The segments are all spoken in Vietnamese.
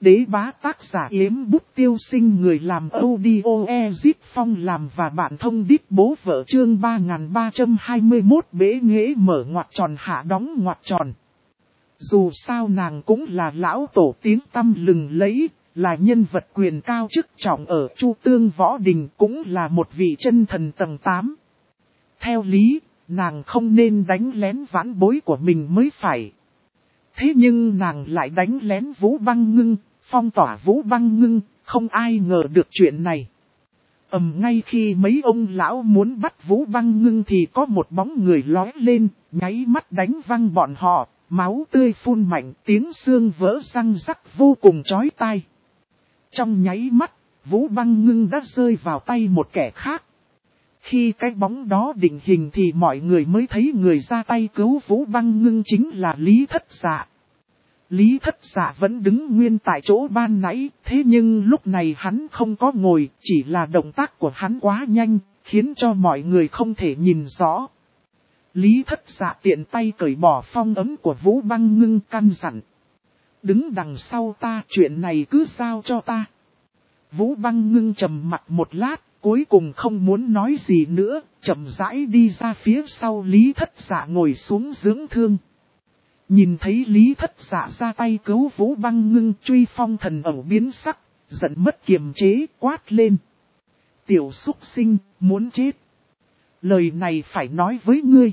đế bá tác giả Yếm Bút Tiêu Sinh, người làm audio Ezip Phong làm và bạn thông đít bố vợ, chương 3321 bế nghễ mở ngoặc tròn hạ đóng ngoặc tròn. Dù sao nàng cũng là lão tổ tiếng tăm lừng lẫy, là nhân vật quyền cao chức trọng ở Chu Tương Võ Đình, cũng là một vị chân thần tầng 8. Theo lý, nàng không nên đánh lén vãn bối của mình mới phải. Thế nhưng nàng lại đánh lén Vũ Băng Ngưng, phong tỏa Vũ Băng Ngưng, không ai ngờ được chuyện này. Ngay khi mấy ông lão muốn bắt Vũ Băng Ngưng thì có một bóng người lói lên, nháy mắt đánh văng bọn họ, máu tươi phun mạnh, tiếng xương vỡ răng rắc vô cùng chói tai. Trong nháy mắt, Vũ Băng Ngưng đã rơi vào tay một kẻ khác. Khi cái bóng đó định hình thì mọi người mới thấy người ra tay cứu Vũ Băng Ngưng chính là Lý Thất Dạ. Lý Thất Dạ vẫn đứng nguyên tại chỗ ban nãy, thế nhưng lúc này hắn không có ngồi, chỉ là động tác của hắn quá nhanh, khiến cho mọi người không thể nhìn rõ. Lý Thất Dạ tiện tay cởi bỏ phong ấm của Vũ Băng Ngưng, căn dặn: đứng đằng sau ta, chuyện này cứ giao cho ta. Vũ Băng Ngưng trầm mặc một lát, cuối cùng không muốn nói gì nữa, chậm rãi đi ra phía sau Lý Thất Dạ ngồi xuống dưỡng thương. Nhìn thấy Lý Thất Dạ ra tay cứu Vũ Băng Ngưng, Truy Phong thần ẩu biến sắc, giận mất kiềm chế, quát lên: tiểu súc sinh, muốn chết. Lời này phải nói với ngươi.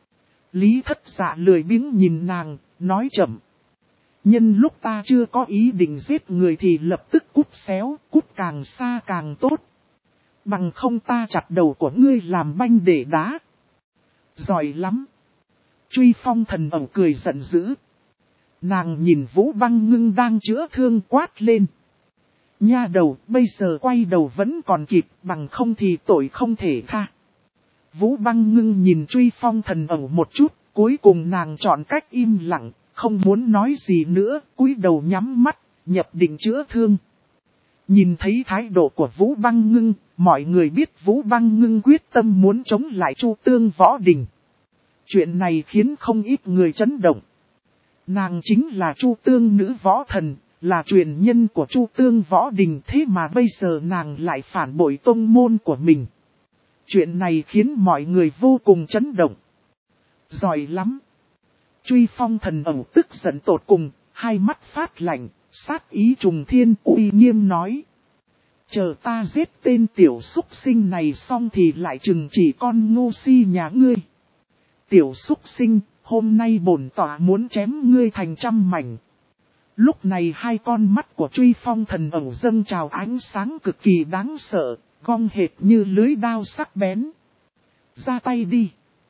Lý Thất Dạ lười biếng nhìn nàng, nói chậm: nhân lúc ta chưa có ý định giết người thì lập tức cút xéo, cút càng xa càng tốt. Bằng không ta chặt đầu của ngươi làm banh để đá. Giỏi lắm. Truy Phong thần ẩu cười giận dữ. Nàng nhìn Vũ Băng Ngưng đang chữa thương, quát lên: nha đầu, bây giờ quay đầu vẫn còn kịp, bằng không thì tội không thể tha. Vũ Băng Ngưng nhìn Truy Phong thần ẩu một chút, cuối cùng nàng chọn cách im lặng, không muốn nói gì nữa, cúi đầu nhắm mắt, nhập định chữa thương. Nhìn thấy thái độ của Vũ Băng Ngưng, mọi người biết Vũ Băng Ngưng quyết tâm muốn chống lại Chu Tương Võ Đình. Chuyện này khiến không ít người chấn động. Nàng chính là Chu Tương nữ võ thần, là truyền nhân của Chu Tương Võ Đình, thế mà bây giờ nàng lại phản bội tông môn của mình. Chuyện này khiến mọi người vô cùng chấn động. Giỏi lắm. Truy Phong thần ẩu tức giận tột cùng, hai mắt phát lạnh, sát ý trùng thiên, uy nghiêm nói: chờ ta giết tên tiểu súc sinh này xong thì lại trừng trị con ngu si nhà ngươi. Tiểu súc sinh, hôm nay bổn tỏa muốn chém ngươi thành trăm mảnh. Lúc này hai con mắt của Truy Phong thần ẩu dâng trào ánh sáng cực kỳ đáng sợ, cong hệt như lưới đao sắc bén. Ra tay đi.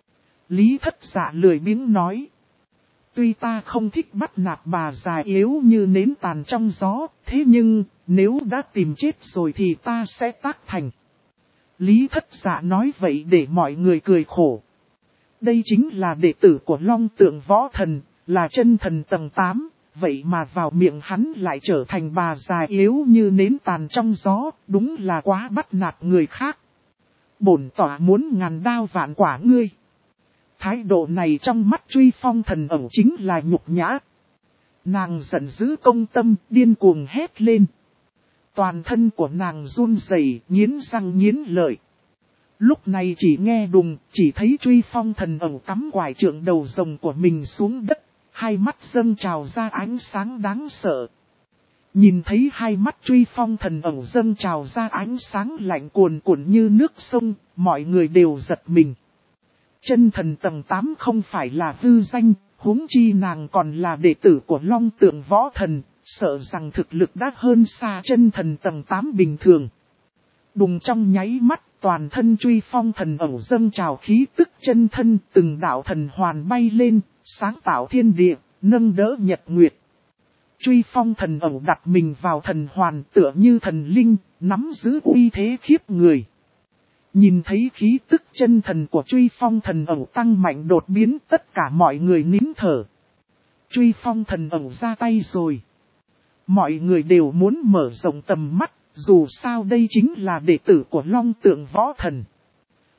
Lý Thất Dạ lười biếng nói: tuy ta không thích bắt nạt bà già yếu như nến tàn trong gió, thế nhưng nếu đã tìm chết rồi thì ta sẽ tác thành. Lý Thất Dạ nói vậy để mọi người cười khổ. Đây chính là đệ tử của Long Tượng Võ Thần, là chân thần tầng 8, vậy mà vào miệng hắn lại trở thành bà già yếu như nến tàn trong gió, đúng là quá bắt nạt người khác. Bổn tỏa muốn ngàn đao vạn quả ngươi. Thái độ này trong mắt Truy Phong thần ẩu chính là nhục nhã. Nàng giận dữ công tâm, điên cuồng hét lên. Toàn thân của nàng run rẩy, nghiến răng nghiến lợi. Lúc này chỉ nghe đùng, chỉ thấy Truy Phong thần ẩu cắm quải trượng đầu rồng của mình xuống đất, hai mắt dâng trào ra ánh sáng đáng sợ. Nhìn thấy hai mắt Truy Phong thần ẩu dâng trào ra ánh sáng lạnh cuồn cuộn như nước sông, mọi người đều giật mình. Chân thần tầng 8 không phải là hư danh, huống chi nàng còn là đệ tử của Long Tượng Võ Thần, sợ rằng thực lực đã hơn xa chân thần tầng 8 bình thường. Đùng trong nháy mắt, toàn thân Truy Phong thần ẩu dâng trào khí tức chân thân, từng đạo thần hoàn bay lên, sáng tạo thiên địa, nâng đỡ nhật nguyệt. Truy Phong thần ẩu đặt mình vào thần hoàn tựa như thần linh, nắm giữ uy thế khiếp người. Nhìn thấy khí tức chân thần của Truy Phong thần ẩu tăng mạnh đột biến, tất cả mọi người nín thở. Truy Phong thần ẩu ra tay rồi. Mọi người đều muốn mở rộng tầm mắt, dù sao đây chính là đệ tử của Long Tượng Võ Thần.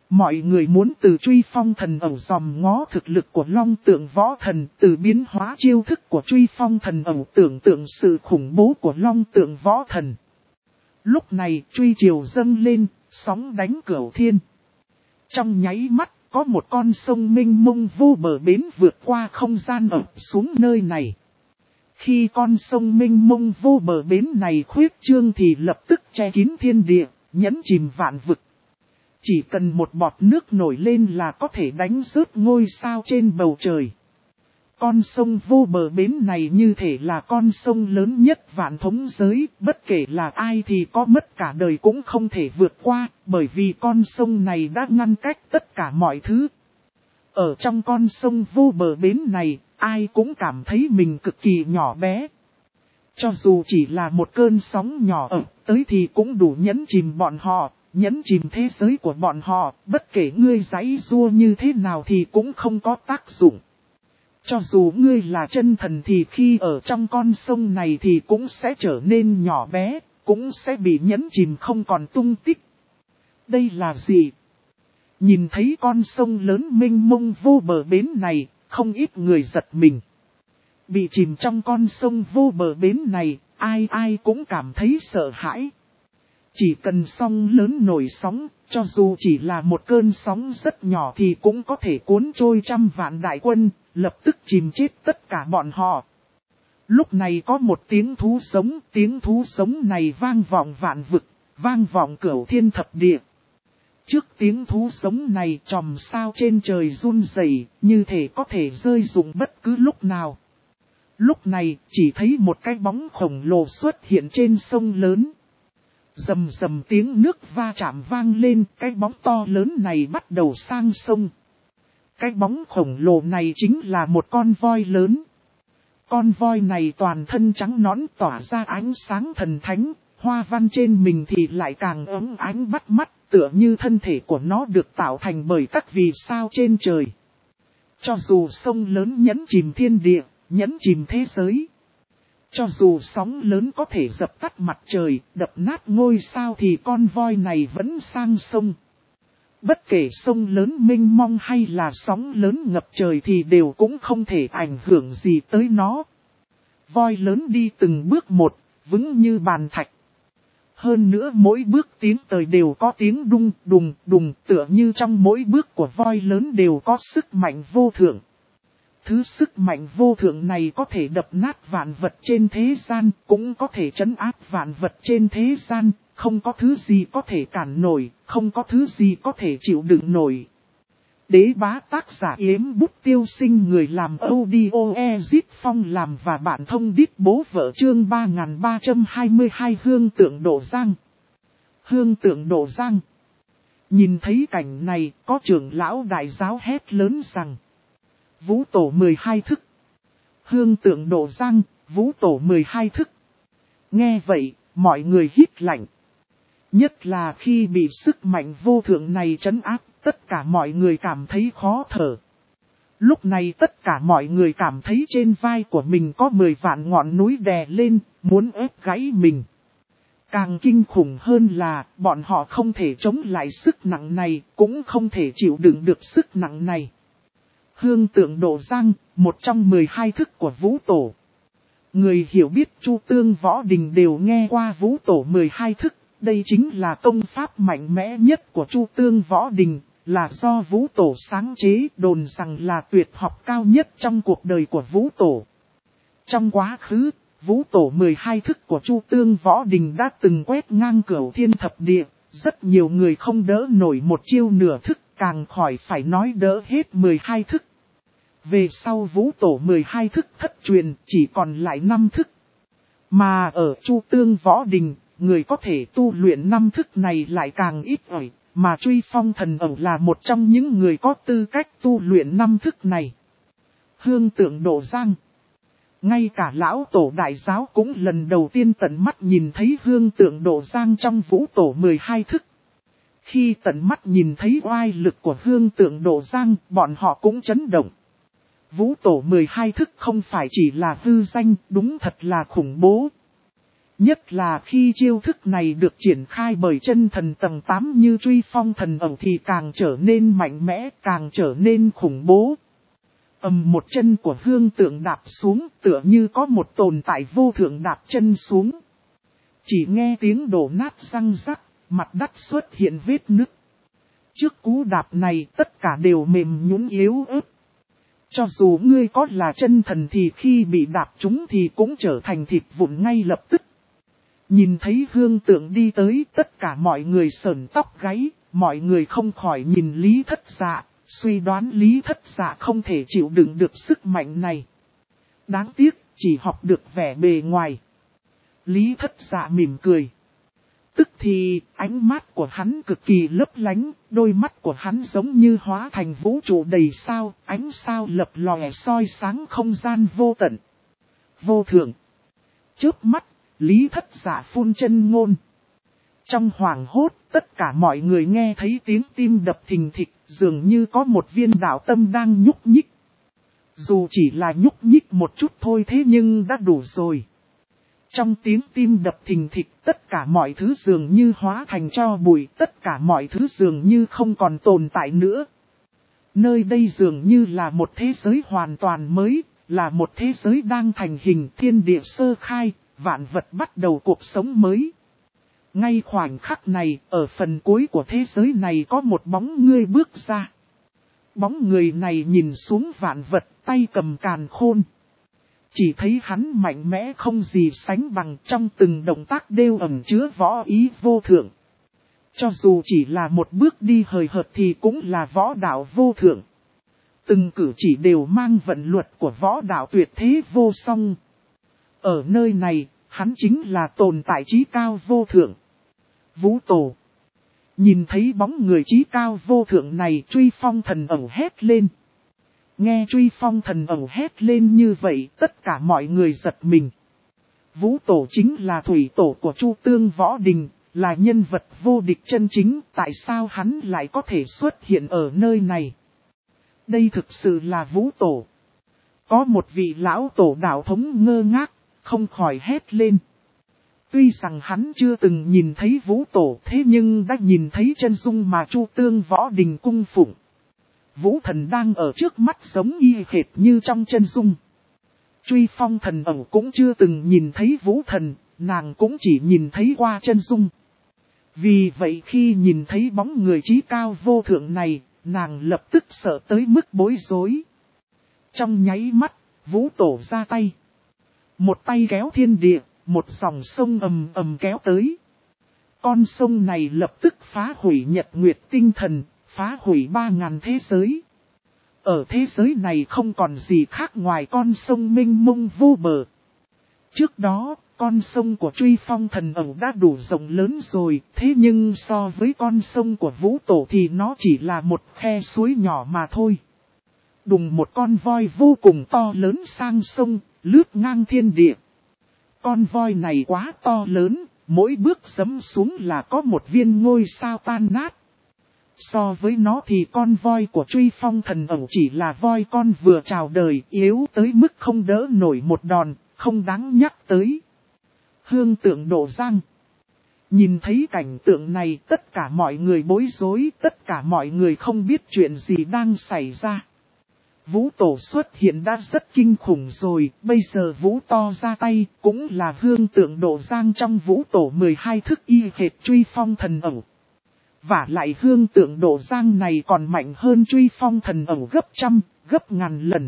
Mọi người muốn từ truy phong thần ẩu dòm ngó thực lực của Long Tượng Võ Thần, từ biến hóa chiêu thức của truy phong thần ẩu tưởng tượng sự khủng bố của Long Tượng Võ Thần. Lúc này truy triều dâng lên, sóng đánh cửu thiên. Trong nháy mắt, có một con sông mênh mông vô bờ bến vượt qua không gian ập xuống nơi này. Khi con sông mênh mông vô bờ bến này khuyết trương thì lập tức che kín thiên địa, nhấn chìm vạn vực. Chỉ cần một bọt nước nổi lên là có thể đánh rớt ngôi sao trên bầu trời. Con sông vô bờ bến này như thể là con sông lớn nhất vạn thống giới, bất kể là ai thì có mất cả đời cũng không thể vượt qua, bởi vì con sông này đã ngăn cách tất cả mọi thứ. Ở trong con sông vô bờ bến này, ai cũng cảm thấy mình cực kỳ nhỏ bé. Cho dù chỉ là một cơn sóng nhỏ ập tới thì cũng đủ nhấn chìm bọn họ, nhấn chìm thế giới của bọn họ, bất kể ngươi giãy giụa như thế nào thì cũng không có tác dụng. Cho dù ngươi là chân thần thì khi ở trong con sông này thì cũng sẽ trở nên nhỏ bé, cũng sẽ bị nhấn chìm không còn tung tích. Đây là gì? Nhìn thấy con sông lớn mênh mông vô bờ bến này, không ít người giật mình. Bị chìm trong con sông vô bờ bến này, ai cũng cảm thấy sợ hãi. Chỉ cần sông lớn nổi sóng, cho dù chỉ là một cơn sóng rất nhỏ thì cũng có thể cuốn trôi trăm vạn đại quân, lập tức chìm chết tất cả bọn họ. Lúc này có một tiếng thú sống này vang vọng vạn vực, vang vọng cửu thiên thập địa. Trước tiếng thú sống này chòm sao trên trời run rẩy, như thể có thể rơi rụng bất cứ lúc nào. Lúc này chỉ thấy một cái bóng khổng lồ xuất hiện trên sông lớn. Rầm rầm tiếng nước va chạm vang lên, cái bóng to lớn này bắt đầu sang sông. Cái bóng khổng lồ này chính là một con voi lớn. Con voi này toàn thân trắng nõn tỏa ra ánh sáng thần thánh, hoa văn trên mình thì lại càng ấm ánh bắt mắt, tựa như thân thể của nó được tạo thành bởi các vì sao trên trời. Cho dù sông lớn nhấn chìm thiên địa, nhấn chìm thế giới. Cho dù sóng lớn có thể dập tắt mặt trời, đập nát ngôi sao thì con voi này vẫn sang sông. Bất kể sông lớn mênh mông hay là sóng lớn ngập trời thì đều cũng không thể ảnh hưởng gì tới nó. Voi lớn đi từng bước một, vững như bàn thạch. Hơn nữa mỗi bước tiến tới đều có tiếng đung đùng đùng, tựa như trong mỗi bước của voi lớn đều có sức mạnh vô thượng. Thứ sức mạnh vô thượng này có thể đập nát vạn vật trên thế gian, cũng có thể trấn áp vạn vật trên thế gian, không có thứ gì có thể cản nổi, không có thứ gì có thể chịu đựng nổi. Đế bá tác giả Yếm Bút Tiêu Sinh, người làm audio Ezit Phong làm và bạn thông đít bố vợ, chương 3322 Hương Tượng Độ Giang. Hương Tượng Độ Giang. Nhìn thấy cảnh này, có trưởng lão đại giáo hét lớn rằng: Vũ tổ 12 thức. Hương Tượng Độ Giang, Vũ tổ 12 thức. Nghe vậy, mọi người hít lạnh. Nhất là khi bị sức mạnh vô thượng này trấn áp, tất cả mọi người cảm thấy khó thở. Lúc này tất cả mọi người cảm thấy trên vai của mình có 10 vạn ngọn núi đè lên, muốn ép gãy mình. Càng kinh khủng hơn là, bọn họ không thể chống lại sức nặng này, cũng không thể chịu đựng được sức nặng này. Hương Tượng Độ Giang, một trong 12 thức của Vũ Tổ. Người hiểu biết Chu Tương Võ Đình đều nghe qua Vũ Tổ 12 thức, đây chính là công pháp mạnh mẽ nhất của Chu Tương Võ Đình, là do Vũ Tổ sáng chế, đồn rằng là tuyệt học cao nhất trong cuộc đời của Vũ Tổ. Trong quá khứ, Vũ Tổ 12 thức của Chu Tương Võ Đình đã từng quét ngang cửu thiên thập địa, rất nhiều người không đỡ nổi một chiêu nửa thức, càng khỏi phải nói đỡ hết 12 thức. Về sau Vũ Tổ 12 thức thất truyền, chỉ còn lại 5 thức. Mà ở Chu Tương Võ Đình, người có thể tu luyện 5 thức này lại càng ít ỏi, mà Truy Phong Thần Ẩu là một trong những người có tư cách tu luyện 5 thức này. Hương Tượng Độ Giang. Ngay cả lão tổ đại giáo cũng lần đầu tiên tận mắt nhìn thấy Hương Tượng Độ Giang trong Vũ Tổ 12 thức. Khi tận mắt nhìn thấy oai lực của Hương Tượng Độ Giang, bọn họ cũng chấn động. Vũ Tổ 12 thức không phải chỉ là hư danh, đúng thật là khủng bố. Nhất là khi chiêu thức này được triển khai bởi chân thần tầng 8 như truy phong thần ẩu thì càng trở nên mạnh mẽ, càng trở nên khủng bố. Một chân của Hương Tượng đạp xuống tựa như có một tồn tại vô thượng đạp chân xuống. Chỉ nghe tiếng đổ nát răng rắc, mặt đất xuất hiện vết nứt. Trước cú đạp này tất cả đều mềm nhũn yếu ớt. Cho dù ngươi có là chân thần thì khi bị đạp trúng thì cũng trở thành thịt vụn ngay lập tức. Nhìn thấy Hương Tượng đi tới, tất cả mọi người sởn tóc gáy, mọi người không khỏi nhìn Lý Thất Dạ, suy đoán Lý Thất Dạ không thể chịu đựng được sức mạnh này. Đáng tiếc, chỉ học được vẻ bề ngoài. Lý Thất Dạ mỉm cười. Tức thì, ánh mắt của hắn cực kỳ lấp lánh, đôi mắt của hắn giống như hóa thành vũ trụ đầy sao, ánh sao lập lòe soi sáng không gian vô tận. Vô thượng. Chớp mắt, Lý Thất Dạ phun chân ngôn. Trong hoàng hốt, tất cả mọi người nghe thấy tiếng tim đập thình thịch, dường như có một viên đạo tâm đang nhúc nhích. Dù chỉ là nhúc nhích một chút thôi thế nhưng đã đủ rồi. Trong tiếng tim đập thình thịch, tất cả mọi thứ dường như hóa thành tro bụi, tất cả mọi thứ dường như không còn tồn tại nữa. Nơi đây dường như là một thế giới hoàn toàn mới, là một thế giới đang thành hình, thiên địa sơ khai, vạn vật bắt đầu cuộc sống mới. Ngay khoảnh khắc này, ở phần cuối của thế giới này có một bóng người bước ra. Bóng người này nhìn xuống vạn vật, tay cầm càn khôn. Chỉ thấy hắn mạnh mẽ không gì sánh bằng, trong từng động tác đều ẩn chứa võ ý vô thượng. Cho dù chỉ là một bước đi hời hợt thì cũng là võ đạo vô thượng. Từng cử chỉ đều mang vận luật của võ đạo tuyệt thế vô song. Ở nơi này, hắn chính là tồn tại trí cao vô thượng. Vũ Tổ. Nhìn thấy bóng người trí cao vô thượng này, Truy Phong thần ẩu hét lên. Nghe Truy Phong thần ẩu hét lên như vậy, tất cả mọi người giật mình. Vũ Tổ chính là thủy tổ của Chu Tương Võ Đình, là nhân vật vô địch chân chính, tại sao hắn lại có thể xuất hiện ở nơi này? Đây thực sự là Vũ Tổ. Có một vị lão tổ đạo thống ngơ ngác, không khỏi hét lên. Tuy rằng hắn chưa từng nhìn thấy Vũ Tổ thế nhưng đã nhìn thấy chân dung mà Chu Tương Võ Đình cung phụng. Vũ thần đang ở trước mắt giống y hệt như trong chân dung. Truy Phong thần ẩu cũng chưa từng nhìn thấy Vũ thần, nàng cũng chỉ nhìn thấy qua chân dung. Vì vậy khi nhìn thấy bóng người trí cao vô thượng này, nàng lập tức sợ tới mức bối rối. Trong nháy mắt, Vũ Tổ ra tay. Một tay kéo thiên địa, một dòng sông ầm ầm kéo tới. Con sông này lập tức phá hủy nhật nguyệt tinh thần, phá hủy 3000 thế giới. Ở thế giới này không còn gì khác ngoài con sông mênh mông vô bờ. Trước đó, con sông của Truy Phong thần ẩu đã đủ rộng lớn rồi, thế nhưng so với con sông của Vũ Tổ thì nó chỉ là một khe suối nhỏ mà thôi. Đùng một con voi vô cùng to lớn sang sông, lướt ngang thiên địa. Con voi này quá to lớn, mỗi bước giẫm xuống là có một viên ngôi sao tan nát. So với nó thì con voi của Truy Phong thần ẩu chỉ là voi con vừa chào đời, yếu tới mức không đỡ nổi một đòn, không đáng nhắc tới. Hương Tượng Độ Giang. Nhìn thấy cảnh tượng này tất cả mọi người bối rối, tất cả mọi người không biết chuyện gì đang xảy ra. Vũ Tổ xuất hiện đã rất kinh khủng rồi, bây giờ Vũ to ra tay cũng là Hương Tượng Độ Giang trong Vũ Tổ 12 thức y hệt Truy Phong thần ẩu. Và lại Hương Tượng Độ Giang này còn mạnh hơn Truy Phong thần ẩu gấp trăm, gấp ngàn lần.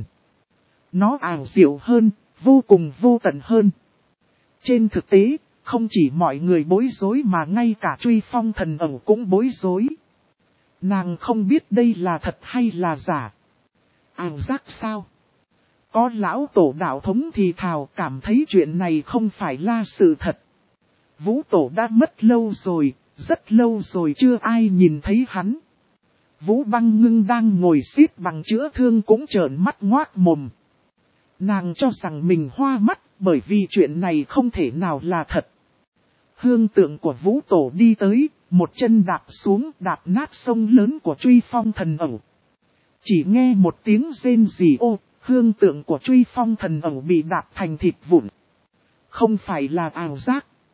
Nó ảo diệu hơn, vô cùng vô tận hơn. Trên thực tế, không chỉ mọi người bối rối mà ngay cả Truy Phong thần ẩu cũng bối rối. Nàng không biết đây là thật hay là giả. Ảo giác sao? Có lão tổ đạo thống thì thào cảm thấy chuyện này không phải là sự thật. Vũ Tổ đã mất lâu rồi, rất lâu rồi chưa ai nhìn thấy hắn. Vũ Băng Ngưng đang ngồi xếp bằng chữa thương cũng trợn mắt ngoác mồm. Nàng cho rằng mình hoa mắt bởi vì chuyện này không thể nào là thật. Hương Tượng của Vũ Tổ đi tới, một chân đạp xuống đạp nát sông lớn của Truy Phong thần ẩu. Chỉ nghe một tiếng rên rỉ ô, Hương Tượng của Truy Phong thần ẩu bị đạp thành thịt vụn. Không phải là ảo giác.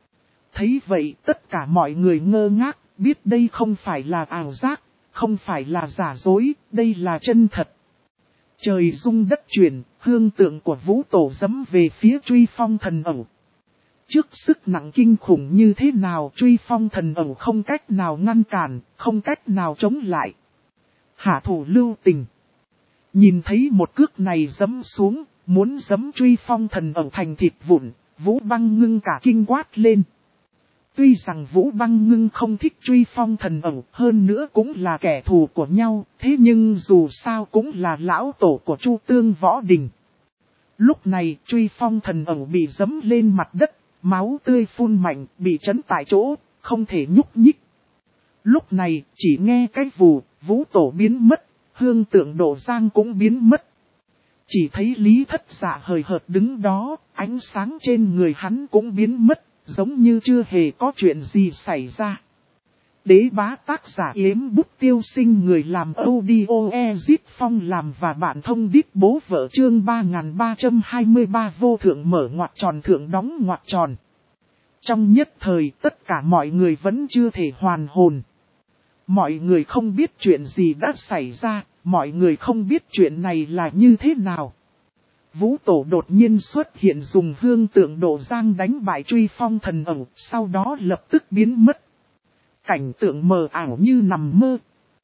Thấy vậy tất cả mọi người ngơ ngác, biết đây không phải là ảo giác, không phải là giả dối, đây là chân thật. Trời rung đất chuyển, hương tượng của Vũ Tổ giẫm về phía Truy Phong thần ẩu. Trước sức nặng kinh khủng như thế nào Truy Phong thần ẩu không cách nào ngăn cản, không cách nào chống lại. Hạ thủ lưu tình. Nhìn thấy một cước này giẫm xuống, muốn giẫm Truy Phong thần ẩu thành thịt vụn, Vũ Băng Ngưng cả kinh quát lên. Tuy rằng Vũ Băng Ngưng không thích Truy Phong thần ẩu, hơn nữa cũng là kẻ thù của nhau, thế nhưng dù sao cũng là lão tổ của Chu Tương Võ Đình. Lúc này Truy Phong thần ẩu bị giẫm lên mặt đất, máu tươi phun mạnh, bị trấn tại chỗ, không thể nhúc nhích. Lúc này chỉ nghe cái vù, Vũ Tổ biến mất, hương tượng Độ Giang cũng biến mất. Chỉ thấy Lý Thất Dạ hời hợt đứng đó, ánh sáng trên người hắn cũng biến mất, giống như chưa hề có chuyện gì xảy ra. Đế bá tác giả Yếm Bút Tiêu Sinh, người làm audio Ezit Phong làm và bạn thông đít bố vợ, chương 3323 vô thượng mở ngoặc tròn thượng đóng ngoặc tròn. Trong nhất thời tất cả mọi người vẫn chưa thể hoàn hồn. Mọi người không biết chuyện gì đã xảy ra, mọi người không biết chuyện này là như thế nào. Vũ Tổ đột nhiên xuất hiện dùng hương tượng Độ Giang đánh bại Truy Phong thần ẩu, sau đó lập tức biến mất. Cảnh tượng mờ ảo như nằm mơ.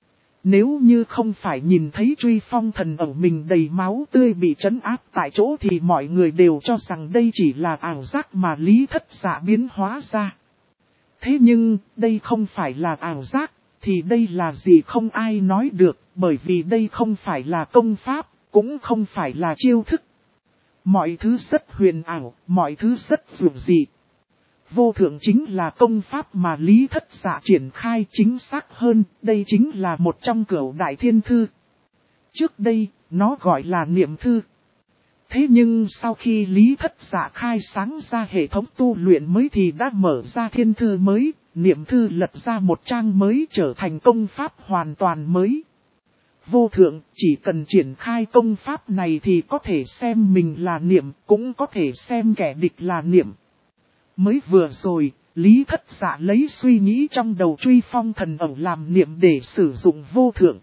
Nếu như không phải nhìn thấy Truy Phong thần ẩu mình đầy máu tươi bị trấn áp tại chỗ thì mọi người đều cho rằng đây chỉ là ảo giác mà Lý Thất Dạ biến hóa ra. Thế nhưng, đây không phải là ảo giác, thì đây là gì không ai nói được, bởi vì đây không phải là công pháp, cũng không phải là chiêu thức. Mọi thứ rất huyền ảo, mọi thứ rất dường dị. Vô thượng chính là công pháp mà Lý Thất Dạ triển khai, chính xác hơn, đây chính là một trong cửu đại thiên thư. Trước đây, nó gọi là niệm thư. Thế nhưng sau khi Lý Thất Dạ khai sáng ra hệ thống tu luyện mới thì đã mở ra thiên thư mới, niệm thư lật ra một trang mới trở thành công pháp hoàn toàn mới. Vô thượng chỉ cần triển khai công pháp này thì có thể xem mình là niệm, cũng có thể xem kẻ địch là niệm. Mới vừa rồi, Lý Thất Dạ lấy suy nghĩ trong đầu Truy Phong thần ẩu làm niệm để sử dụng vô thượng.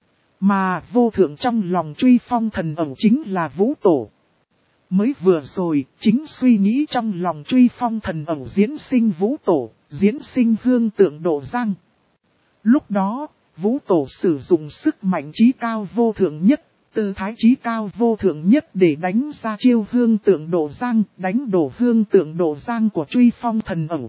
Mà vô thượng trong lòng Truy Phong thần ẩu chính là Vũ Tổ. Mới vừa rồi, chính suy nghĩ trong lòng Truy Phong thần ẩu diễn sinh Vũ Tổ, diễn sinh hương tượng Độ Giang. Lúc đó, Vũ Tổ sử dụng sức mạnh trí cao vô thượng nhất, tư thái trí cao vô thượng nhất để đánh ra chiêu hương tượng Độ Giang, đánh đổ hương tượng Độ Giang của Truy Phong thần ẩu.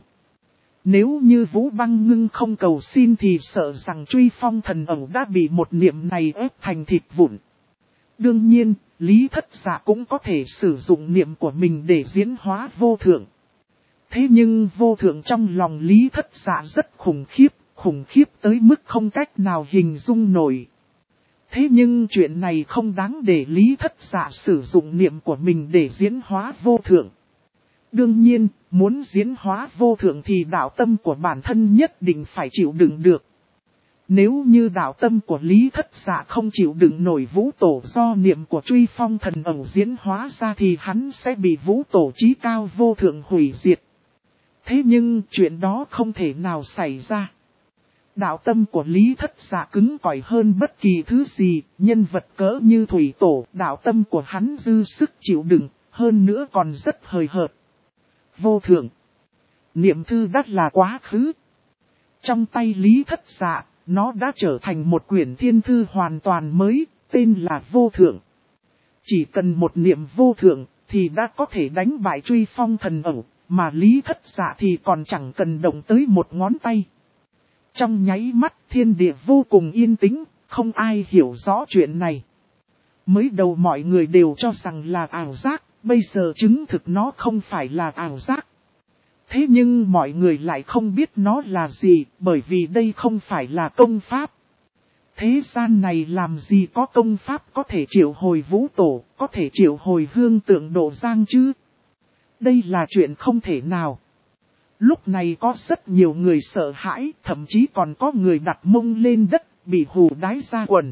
Nếu như Vũ Băng Ngưng không cầu xin thì sợ rằng Truy Phong thần ẩu đã bị một niệm này ép thành thịt vụn. Đương nhiên, Lý Thất Dạ cũng có thể sử dụng niệm của mình để diễn hóa vô thượng. Thế nhưng vô thượng trong lòng Lý Thất Dạ rất khủng khiếp tới mức không cách nào hình dung nổi. Thế nhưng chuyện này không đáng để Lý Thất Dạ sử dụng niệm của mình để diễn hóa vô thượng. Đương nhiên, muốn diễn hóa vô thượng thì đạo tâm của bản thân nhất định phải chịu đựng được. Nếu như đạo tâm của Lý Thất Dạ không chịu đựng nổi Vũ Tổ do niệm của Truy Phong thần ẩu diễn hóa ra thì hắn sẽ bị Vũ Tổ chí cao vô thượng hủy diệt. Thế nhưng chuyện đó không thể nào xảy ra. Đạo tâm của Lý Thất Dạ cứng cỏi hơn bất kỳ thứ gì, nhân vật cỡ như Thủy Tổ, đạo tâm của hắn dư sức chịu đựng, hơn nữa còn rất hời hợt. Vô thượng. Niệm thư đắt là quá khứ. Trong tay Lý Thất Dạ, nó đã trở thành một quyển thiên thư hoàn toàn mới, tên là Vô Thượng. Chỉ cần một niệm vô thượng, thì đã có thể đánh bại Truy Phong thần ẩu, mà Lý Thất Dạ thì còn chẳng cần động tới một ngón tay. Trong nháy mắt thiên địa vô cùng yên tĩnh, không ai hiểu rõ chuyện này. Mới đầu mọi người đều cho rằng là ảo giác, bây giờ chứng thực nó không phải là ảo giác. Thế nhưng mọi người lại không biết nó là gì, bởi vì đây không phải là công pháp. Thế gian này làm gì có công pháp có thể triệu hồi Vũ Tổ, có thể triệu hồi hương tượng Độ Giang chứ? Đây là chuyện không thể nào. Lúc này có rất nhiều người sợ hãi, thậm chí còn có người đặt mông lên đất, bị hù đái ra quần.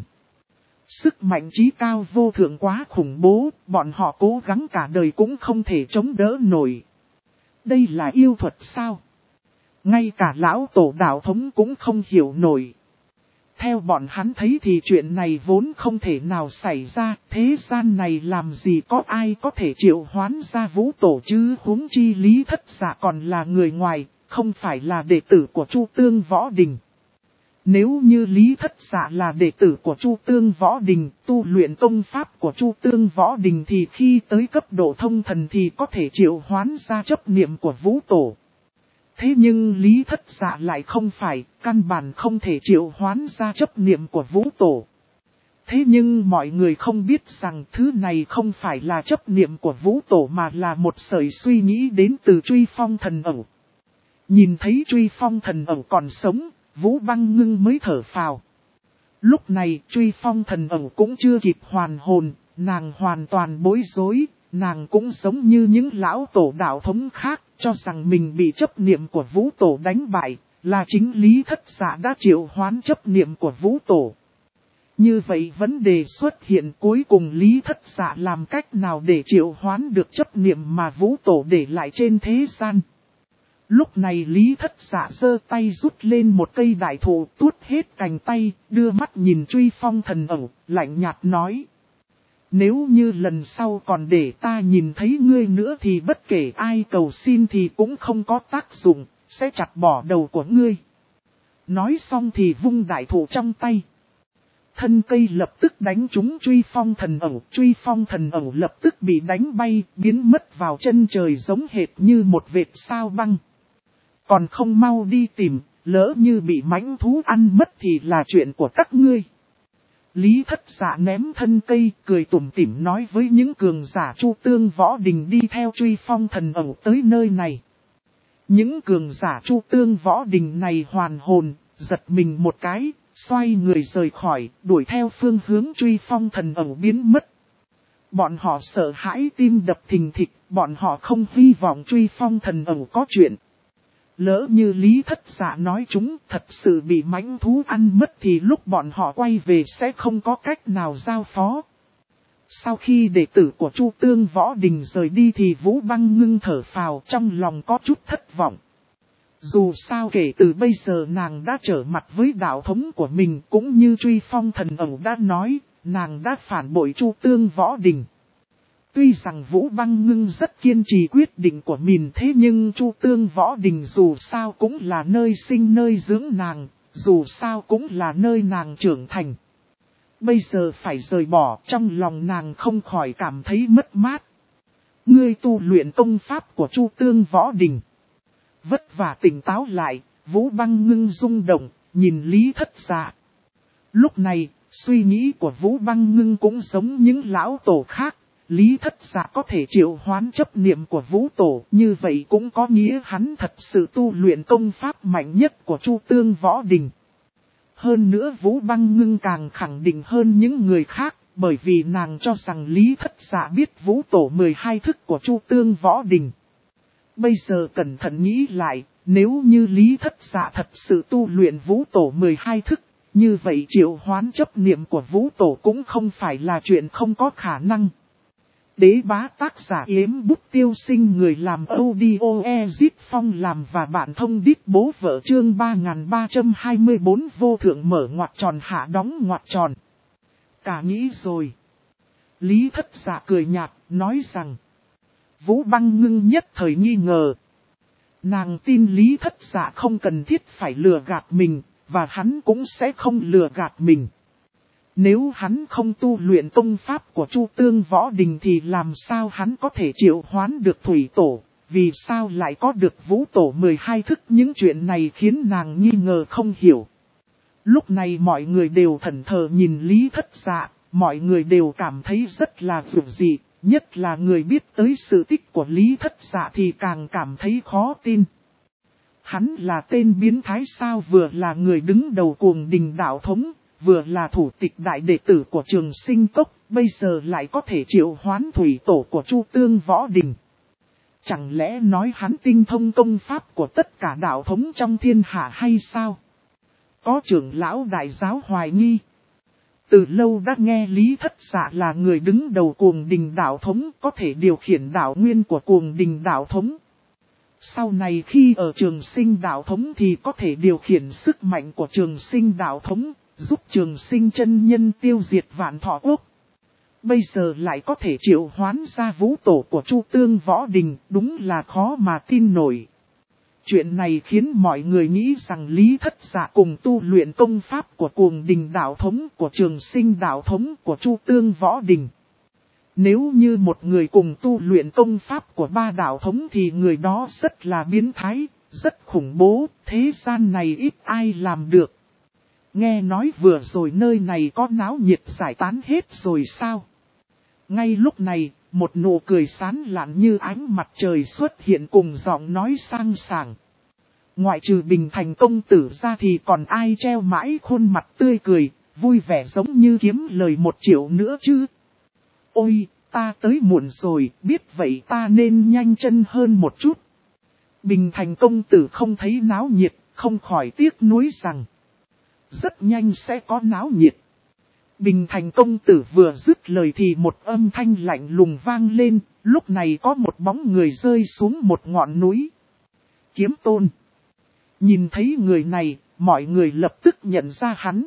Sức mạnh trí cao vô thượng quá khủng bố, bọn họ cố gắng cả đời cũng không thể chống đỡ nổi. Đây là yêu thuật sao? Ngay cả lão tổ đạo thống cũng không hiểu nổi. Theo bọn hắn thấy thì chuyện này vốn không thể nào xảy ra, thế gian này làm gì có ai có thể triệu hoán ra vũ tổ chứ, huống chi Lý Thất Dạ còn là người ngoài, không phải là đệ tử của Chu Tương Võ Đình. Nếu như Lý Thất Dạ là đệ tử của Chu Tương Võ Đình, tu luyện công pháp của Chu Tương Võ Đình thì khi tới cấp độ thông thần thì có thể triệu hoán ra chấp niệm của vũ tổ. Thế nhưng Lý Thất Dạ lại không phải, căn bản không thể triệu hoán ra chấp niệm của vũ tổ. Thế nhưng mọi người không biết rằng thứ này không phải là chấp niệm của vũ tổ mà là một sợi suy nghĩ đến từ Truy Phong Thần Ẩu. Nhìn thấy Truy Phong Thần Ẩu còn sống, Vũ Băng Ngưng mới thở phào. Lúc này Truy Phong Thần Ẩu cũng chưa kịp hoàn hồn, nàng hoàn toàn bối rối, nàng cũng giống như những lão tổ đạo thống khác, cho rằng mình bị chấp niệm của vũ tổ đánh bại, là chính Lý Thất Dạ đã triệu hoán chấp niệm của vũ tổ. Như vậy vấn đề xuất hiện cuối cùng Lý Thất Dạ làm cách nào để triệu hoán được chấp niệm mà vũ tổ để lại trên thế gian. Lúc này Lý Thất Dạ giơ tay rút lên một cây đại thụ tuốt hết cành tay, đưa mắt nhìn Truy Phong Thần Ẩu, lạnh nhạt nói. Nếu như lần sau còn để ta nhìn thấy ngươi nữa thì bất kể ai cầu xin thì cũng không có tác dụng, sẽ chặt bỏ đầu của ngươi. Nói xong thì vung đại thụ trong tay. Thân cây lập tức đánh trúng Truy Phong Thần Ẩu, Truy Phong Thần Ẩu lập tức bị đánh bay, biến mất vào chân trời giống hệt như một vệt sao băng. Còn không mau đi tìm, lỡ như bị mãnh thú ăn mất thì là chuyện của các ngươi. Lý Thất Dạ ném thân cây, cười tủm tỉm nói với những cường giả Chu Tương Võ Đình đi theo Truy Phong Thần Ẩu tới nơi này. Những cường giả Chu Tương Võ Đình này hoàn hồn, giật mình một cái, xoay người rời khỏi, đuổi theo phương hướng Truy Phong Thần Ẩu biến mất. Bọn họ sợ hãi tim đập thình thịch, bọn họ không hy vọng Truy Phong Thần Ẩu có chuyện. Lỡ như Lý Thất Dạ nói chúng thật sự bị mãnh thú ăn mất thì lúc bọn họ quay về sẽ không có cách nào giao phó. Sau khi đệ tử của Chu Tương Võ Đình rời đi thì Vũ Băng Ngưng thở phào, trong lòng có chút thất vọng. Dù sao kể từ bây giờ nàng đã trở mặt với đạo thống của mình, cũng như Truy Phong Thần Ẩu đã nói, nàng đã phản bội Chu Tương Võ Đình. Tuy rằng Vũ Băng Ngưng rất kiên trì quyết định của mình, thế nhưng Chu Tương Võ Đình dù sao cũng là nơi sinh nơi dưỡng nàng, dù sao cũng là nơi nàng trưởng thành. Bây giờ phải rời bỏ, trong lòng nàng không khỏi cảm thấy mất mát. Ngươi tu luyện công pháp của Chu Tương Võ Đình. Vất vả tỉnh táo lại, Vũ Băng Ngưng rung động, nhìn Lý Thất Dạ. Lúc này, suy nghĩ của Vũ Băng Ngưng cũng giống những lão tổ khác. Lý Thất Dạ có thể triệu hoán chấp niệm của vũ tổ, như vậy cũng có nghĩa hắn thật sự tu luyện công pháp mạnh nhất của Chu Tương Võ Đình. Hơn nữa Vũ Băng Ngưng càng khẳng định hơn những người khác, bởi vì nàng cho rằng Lý Thất Dạ biết vũ tổ 12 thức của Chu Tương Võ Đình. Bây giờ cẩn thận nghĩ lại, nếu như Lý Thất Dạ thật sự tu luyện vũ tổ 12 thức, như vậy triệu hoán chấp niệm của vũ tổ cũng không phải là chuyện không có khả năng. Đế bá tác giả Yếm Bút Tiêu Sinh, người làm audio Ezit Phong làm và bạn thông đít bố vợ chương 3324 vô thượng mở ngoặc tròn hạ đóng ngoặc tròn. Cả nghĩ rồi. Lý Thất Dạ cười nhạt, nói rằng. Vũ Băng Ngưng nhất thời nghi ngờ. Nàng tin Lý Thất Dạ không cần thiết phải lừa gạt mình, và hắn cũng sẽ không lừa gạt mình. Nếu hắn không tu luyện công pháp của Chu Tương Võ Đình thì làm sao hắn có thể triệu hoán được thủy tổ, vì sao lại có được vũ tổ 12 thức, những chuyện này khiến nàng nghi ngờ không hiểu. Lúc này mọi người đều thẫn thờ nhìn Lý Thất Dạ, mọi người đều cảm thấy rất là dường dị, nhất là người biết tới sự tích của Lý Thất Dạ thì càng cảm thấy khó tin. Hắn là tên biến thái sao, vừa là người đứng đầu Cuồng Đình đạo thống, vừa là thủ tịch đại đệ tử của Trường Sinh Cốc, bây giờ lại có thể triệu hoán thủy tổ của Chu Tương Võ Đình. Chẳng lẽ nói hắn tinh thông công pháp của tất cả đạo thống trong thiên hạ hay sao? Có trưởng lão đại giáo hoài nghi. Từ lâu đã nghe Lý Thất Dạ là người đứng đầu Cuồng Đình đạo thống, có thể điều khiển đạo nguyên của Cuồng Đình đạo thống. Sau này khi ở Trường Sinh đạo thống thì có thể điều khiển sức mạnh của Trường Sinh đạo thống, giúp Trường Sinh chân nhân tiêu diệt Vạn Thọ Quốc. Bây giờ lại có thể triệu hoán ra vũ tổ của Chu Tương Võ Đình, đúng là khó mà tin nổi. Chuyện này khiến mọi người nghĩ rằng Lý Thất Dạ cùng tu luyện công pháp của Cuồng Đình đạo thống, của Trường Sinh đạo thống, của Chu Tương Võ Đình. Nếu như một người cùng tu luyện công pháp của ba đạo thống thì người đó rất là biến thái, rất khủng bố, thế gian này ít ai làm được. Nghe nói vừa rồi nơi này có náo nhiệt giải tán hết rồi sao? Ngay lúc này, một nụ cười sán lạn như ánh mặt trời xuất hiện cùng giọng nói sang sảng. Ngoại trừ Bình Thành công tử ra thì còn ai treo mãi khuôn mặt tươi cười, vui vẻ giống như kiếm lời 1 triệu nữa chứ? Ôi, ta tới muộn rồi, biết vậy ta nên nhanh chân hơn một chút. Bình Thành công tử không thấy náo nhiệt, không khỏi tiếc nuối rằng rất nhanh sẽ có náo nhiệt. Bình Thành công tử vừa dứt lời thì một âm thanh lạnh lùng vang lên, lúc này có một bóng người rơi xuống một ngọn núi. Kiếm Tôn. Nhìn thấy người này, mọi người lập tức nhận ra hắn.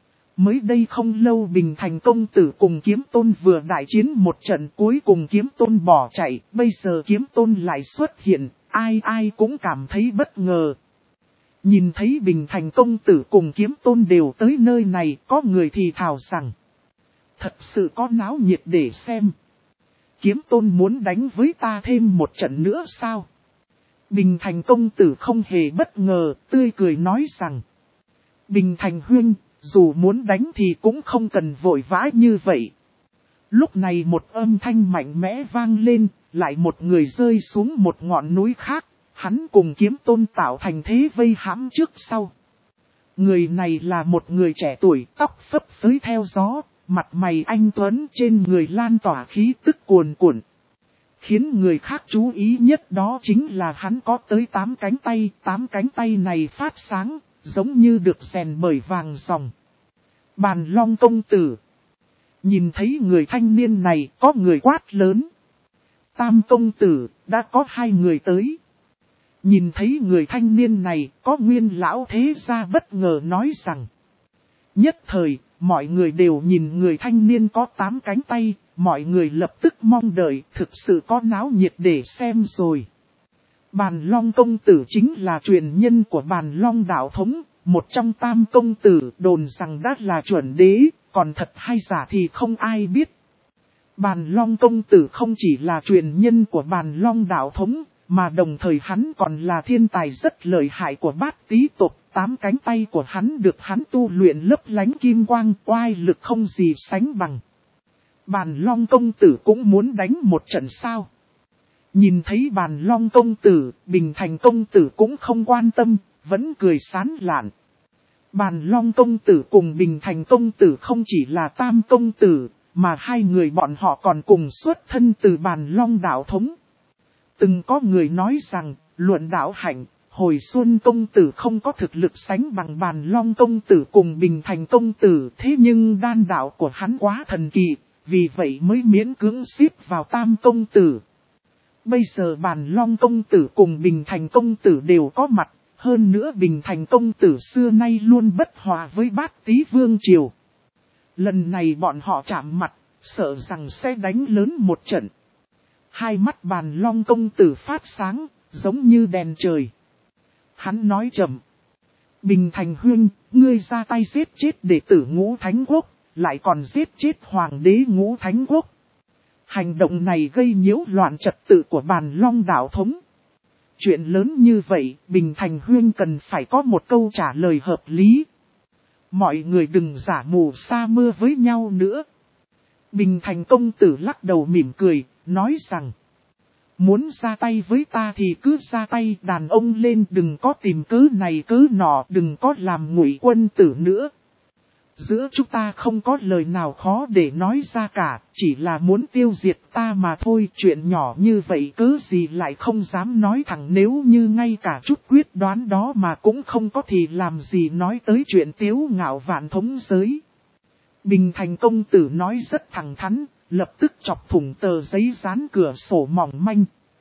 Mới đây không lâu Bình Thành công tử cùng Kiếm Tôn vừa đại chiến một trận, cuối cùng Kiếm Tôn bỏ chạy, bây giờ Kiếm Tôn lại xuất hiện, ai cũng cảm thấy bất ngờ. Nhìn thấy Bình Thành công tử cùng Kiếm Tôn đều tới nơi này, có người thì thào rằng thật sự có náo nhiệt để xem. Kiếm Tôn muốn đánh với ta thêm một trận nữa sao? Bình Thành công tử không hề bất ngờ, tươi cười nói rằng Bình Thành huynh, dù muốn đánh thì cũng không cần vội vã như vậy. Lúc này một âm thanh mạnh mẽ vang lên, lại một người rơi xuống một ngọn núi khác, hắn cùng Kiếm Tôn tạo thành thế vây hãm trước sau. Người này là một người trẻ tuổi, tóc phấp phới theo gió, mặt mày anh tuấn, trên người lan tỏa khí tức cuồn cuộn. Khiến người khác chú ý nhất đó chính là hắn có tới 8 cánh tay, 8 cánh tay này phát sáng, giống như được rèn bởi vàng ròng. Bàn Long công tử. Nhìn thấy người thanh niên này, có người quát lớn. Tam công tử, đã có 2 người tới. Nhìn thấy người thanh niên này, có Nguyên lão thế gia bất ngờ nói rằng. Nhất thời, mọi người đều nhìn người thanh niên có 8 cánh tay, mọi người lập tức mong đợi, thực sự có náo nhiệt để xem rồi. Bàn Long công tử chính là truyền nhân của Bàn Long đạo thống, một trong tam công tử, đồn rằng đã là chuẩn đế, còn thật hay giả thì không ai biết. Bàn Long công tử không chỉ là truyền nhân của Bàn Long đạo thống, mà đồng thời hắn còn là thiên tài rất lợi hại của Bát Tý tộc. 8 cánh tay của hắn được hắn tu luyện lấp lánh kim quang, oai lực không gì sánh bằng. Bàn Long công tử cũng muốn đánh một trận sao? Nhìn thấy Bàn Long công tử, Bình Thành công tử cũng không quan tâm, vẫn cười sán lạn. Bàn Long công tử cùng Bình Thành công tử không chỉ là tam công tử, mà 2 người bọn họ còn cùng xuất thân từ Bàn Long đạo thống. Từng có người nói rằng, luận đạo hạnh, Hồi Xuân công tử không có thực lực sánh bằng Bàn Long công tử cùng Bình Thành công tử, thế nhưng đan đạo của hắn quá thần kỳ, vì vậy mới miễn cưỡng xếp vào tam công tử. Bây giờ Bàn Long công tử cùng Bình Thành công tử đều có mặt, hơn nữa Bình Thành công tử xưa nay luôn bất hòa với Bát Tý vương triều. Lần này bọn họ chạm mặt, sợ rằng sẽ đánh lớn một trận. Hai mắt Bàn Long công tử phát sáng, giống như đèn trời. Hắn nói chậm. Bình Thành huynh, ngươi ra tay giết chết đệ tử Ngũ Thánh Quốc, lại còn giết chết Hoàng đế Ngũ Thánh Quốc. Hành động này gây nhiễu loạn trật tự của Bàn Long đạo thống. Chuyện lớn như vậy, Bình Thành huynh cần phải có một câu trả lời hợp lý. Mọi người đừng giả mù sa mưa với nhau nữa. Bình Thành công tử lắc đầu mỉm cười, nói rằng. Muốn ra tay với ta thì cứ ra tay, đàn ông lên, đừng có tìm cớ này cớ nọ, đừng có làm ngụy quân tử nữa. Giữa chúng ta không có lời nào khó để nói ra cả, chỉ là muốn tiêu diệt ta mà thôi. Chuyện nhỏ như vậy cớ gì lại không dám nói thẳng, nếu như ngay cả chút quyết đoán đó mà cũng không có thì làm gì nói tới chuyện tiếu ngạo vạn thống giới. Bình Thành công tử nói rất thẳng thắn, lập tức chọc thủng tờ giấy dán cửa sổ mỏng manh.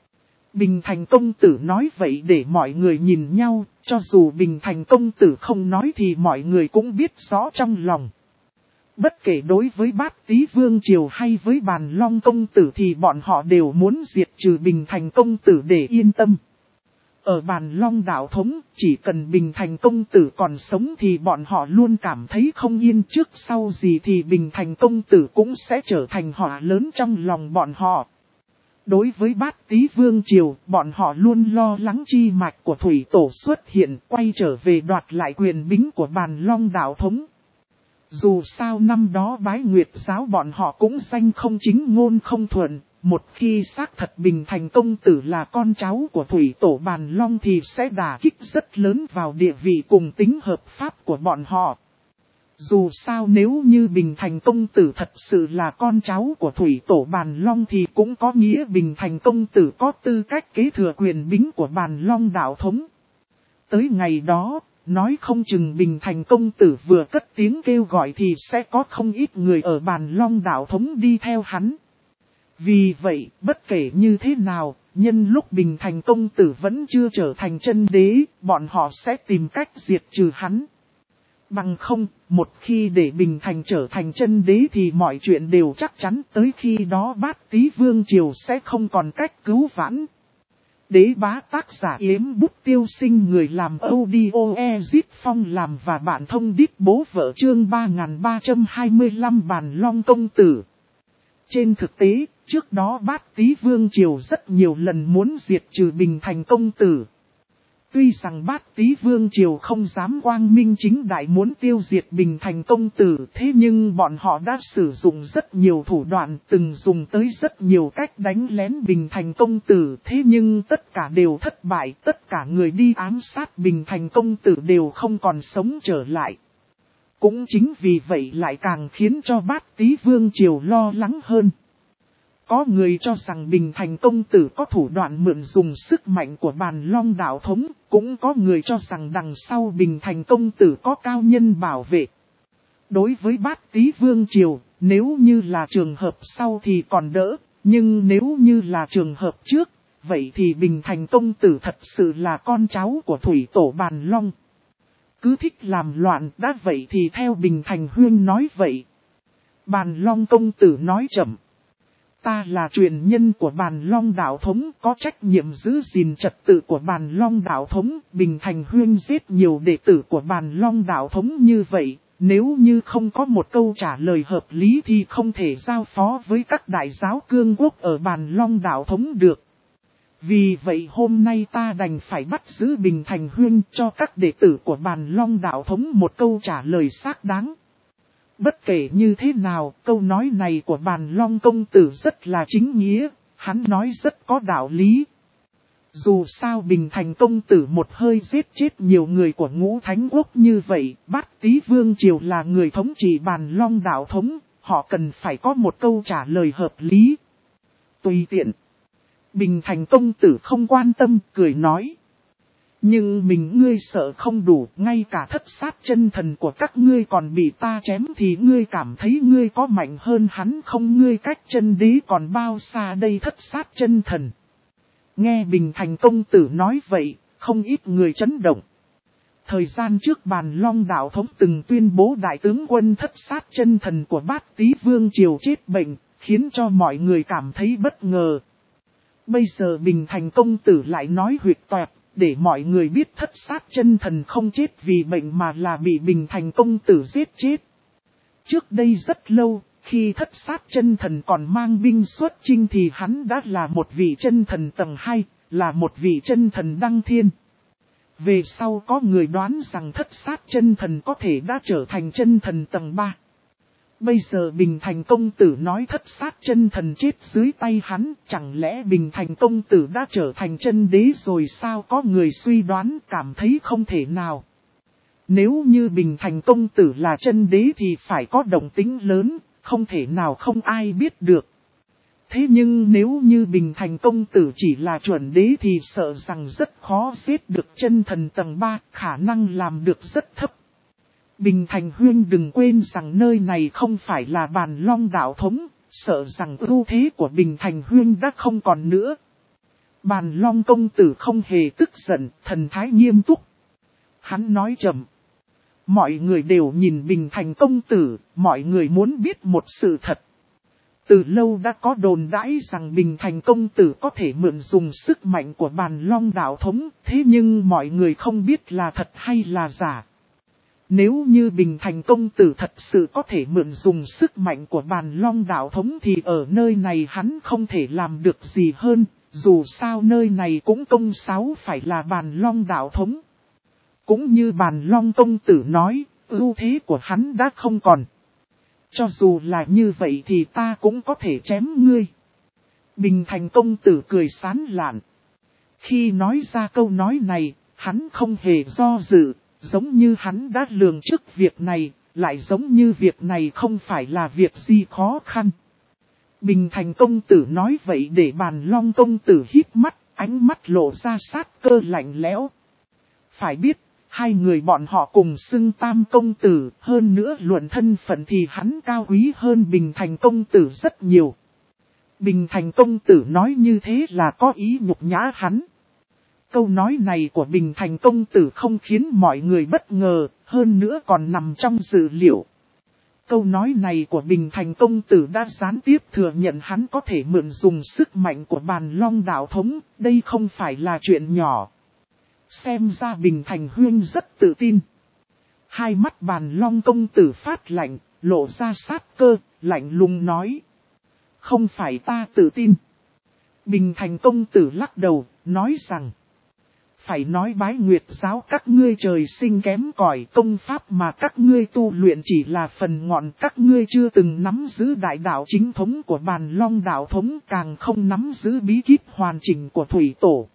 Bình Thành công tử nói vậy để mọi người nhìn nhau, cho dù Bình Thành công tử không nói thì mọi người cũng biết rõ trong lòng. Bất kể đối với Bát Tý Vương Triều hay với Bàn Long công tử thì bọn họ đều muốn diệt trừ Bình Thành công tử để yên tâm. Ở Bàn Long đạo thống, chỉ cần Bình Thành công tử còn sống thì bọn họ luôn cảm thấy không yên, trước sau gì thì Bình Thành công tử cũng sẽ trở thành họa lớn trong lòng bọn họ. Đối với Bát Tý Vương Triều, bọn họ luôn lo lắng chi mạch của Thủy Tổ xuất hiện, quay trở về đoạt lại quyền bính của Bàn Long đạo thống. Dù sao năm đó Bái Nguyệt giáo bọn họ cũng danh không chính ngôn không thuận, một khi xác thật Bình Thành công tử là con cháu của Thủy Tổ Bàn Long thì sẽ đả kích rất lớn vào địa vị cùng tính hợp pháp của bọn họ. Dù sao nếu như Bình Thành công tử thật sự là con cháu của Thủy Tổ Bàn Long thì cũng có nghĩa Bình Thành công tử có tư cách kế thừa quyền bính của Bàn Long đạo thống. Tới ngày đó, nói không chừng Bình Thành công tử vừa cất tiếng kêu gọi thì sẽ có không ít người ở Bàn Long đạo thống đi theo hắn. Vì vậy, bất kể như thế nào, nhân lúc Bình Thành công tử vẫn chưa trở thành chân đế, bọn họ sẽ tìm cách diệt trừ hắn. Bằng không, một khi để Bình Thành trở thành chân đế thì mọi chuyện đều chắc chắn tới khi đó Bát Tý Vương Triều sẽ không còn cách cứu vãn. Đế bá tác giả Yếm Bút Tiêu Sinh, người làm audio Ezit Phong làm và bạn thông đít bố vợ, chương 3325 Bàn Long công tử. Trên thực tế, trước đó Bát Tý Vương Triều rất nhiều lần muốn diệt trừ Bình Thành công tử. Tuy rằng Bát Tý Vương Triều không dám quang minh chính đại muốn tiêu diệt Bình Thành công tử, thế nhưng bọn họ đã sử dụng rất nhiều thủ đoạn, từng dùng tới rất nhiều cách đánh lén Bình Thành công tử, thế nhưng tất cả đều thất bại, tất cả người đi ám sát Bình Thành công tử đều không còn sống trở lại. Cũng chính vì vậy lại càng khiến cho Bát Tý Vương Triều lo lắng hơn. Có người cho rằng Bình Thành công tử có thủ đoạn mượn dùng sức mạnh của Bàn Long đạo thống, cũng có người cho rằng đằng sau Bình Thành công tử có cao nhân bảo vệ. Đối với Bát Tý Vương Triều, nếu như là trường hợp sau thì còn đỡ, nhưng nếu như là trường hợp trước, vậy thì Bình Thành công tử thật sự là con cháu của Thủy Tổ Bàn Long. Cứ thích làm loạn đã vậy thì theo Bình Thành Huyên nói vậy. Bàn Long công tử nói chậm. Ta là truyền nhân của Bàn Long đạo thống, có trách nhiệm giữ gìn trật tự của Bàn Long đạo thống. Bình Thành Huyên giết nhiều đệ tử của Bàn Long đạo thống như vậy, nếu như không có một câu trả lời hợp lý thì không thể giao phó với các đại giáo cương quốc ở Bàn Long đạo thống được. Vì vậy hôm nay ta đành phải bắt giữ Bình Thành Huyên cho các đệ tử của Bàn Long đạo thống một câu trả lời xác đáng. Bất kể như thế nào, câu nói này của Bàn Long công tử rất là chính nghĩa, hắn nói rất có đạo lý. Dù sao Bình Thành công tử một hơi giết chết nhiều người của Ngũ Thánh Quốc như vậy, Bát Tý Vương Triều là người thống trị Bàn Long đạo thống, họ cần phải có một câu trả lời hợp lý. Tùy tiện. Bình Thành công tử không quan tâm, cười nói. Nhưng mình ngươi sợ không đủ, ngay cả thất sát chân thần của các ngươi còn bị ta chém thì ngươi cảm thấy ngươi có mạnh hơn hắn không? Ngươi cách chân đế còn bao xa đây thất sát chân thần? Nghe Bình Thành công tử nói vậy, không ít người chấn động. Thời gian trước Bàn Long đạo thống từng tuyên bố đại tướng quân thất sát chân thần của Bát Tý Vương Triều chết bệnh, khiến cho mọi người cảm thấy bất ngờ. Bây giờ Bình Thành công tử lại nói huyệt toẹt, để mọi người biết thất sát chân thần không chết vì bệnh mà là bị Bình Thành công tử giết chết. Trước đây rất lâu, khi thất sát chân thần còn mang binh xuất chinh thì hắn đã là một vị chân thần tầng 2, là một vị chân thần đăng thiên. Về sau có người đoán rằng thất sát chân thần có thể đã trở thành chân thần tầng 3. Bây giờ Bình Thành công tử nói thất sát chân thần chết dưới tay hắn, chẳng lẽ Bình Thành công tử đã trở thành chân đế rồi sao? Có người suy đoán cảm thấy không thể nào. Nếu như Bình Thành công tử là chân đế thì phải có động tĩnh lớn, không thể nào không ai biết được. Thế nhưng nếu như Bình Thành công tử chỉ là chuẩn đế thì sợ rằng rất khó giết được chân thần tầng 3, khả năng làm được rất thấp. Bình Thành Huyên đừng quên rằng nơi này không phải là Bàn Long đạo thống, sợ rằng ưu thế của Bình Thành Huyên đã không còn nữa. Bàn Long công tử không hề tức giận, thần thái nghiêm túc. Hắn nói chậm. Mọi người đều nhìn Bình Thành công tử, mọi người muốn biết một sự thật. Từ lâu đã có đồn đãi rằng Bình Thành công tử có thể mượn dùng sức mạnh của Bàn Long đạo thống, thế nhưng mọi người không biết là thật hay là giả. Nếu như Bình Thành công tử thật sự có thể mượn dùng sức mạnh của Bàn Long đạo thống thì ở nơi này hắn không thể làm được gì hơn, dù sao nơi này cũng công sáu phải là Bàn Long đạo thống. Cũng như Bàn Long công tử nói, ưu thế của hắn đã không còn. Cho dù là như vậy thì ta cũng có thể chém ngươi. Bình Thành công tử cười sán lạn. Khi nói ra câu nói này, hắn không hề do dự, giống như hắn đã lường trước việc này, lại giống như việc này không phải là việc gì khó khăn. Bình Thành công tử nói vậy để Bàn Long công tử hít mắt, ánh mắt lộ ra sát cơ lạnh lẽo. Phải biết, hai người bọn họ cùng xưng Tam công tử, hơn nữa luận thân phận thì hắn cao quý hơn Bình Thành công tử rất nhiều. Bình Thành công tử nói như thế là có ý nhục nhã hắn. Câu nói này của Bình Thành công tử không khiến mọi người bất ngờ, hơn nữa còn nằm trong dự liệu. Câu nói này của Bình Thành công tử đã gián tiếp thừa nhận hắn có thể mượn dùng sức mạnh của Bàn Long đạo thống, đây không phải là chuyện nhỏ. Xem ra Bình Thành Huyên rất tự tin. Hai mắt Bàn Long công tử phát lạnh, lộ ra sát cơ, lạnh lùng nói. Không phải ta tự tin. Bình Thành công tử lắc đầu, nói rằng. Phải nói Bái Nguyệt giáo các ngươi trời sinh kém cỏi, công pháp mà các ngươi tu luyện chỉ là phần ngọn, các ngươi chưa từng nắm giữ đại đạo chính thống của Bàn Long đạo thống, càng không nắm giữ bí kíp hoàn chỉnh của Thủy Tổ.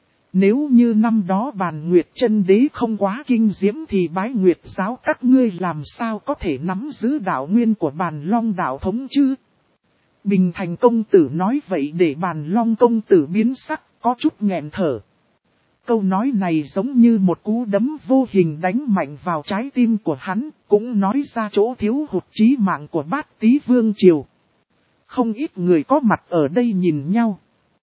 Nếu như năm đó Bàn Nguyệt chân đế không quá kinh diễm thì Bái Nguyệt giáo các ngươi làm sao có thể nắm giữ đạo nguyên của Bàn Long đạo thống chứ? Bình Thành công tử nói vậy để Bàn Long công tử biến sắc, có chút nghẹn thở. Câu nói này giống như một cú đấm vô hình đánh mạnh vào trái tim của hắn, cũng nói ra chỗ thiếu hụt chí mạng của Bát Tý Vương Triều. Không ít người có mặt ở đây nhìn nhau.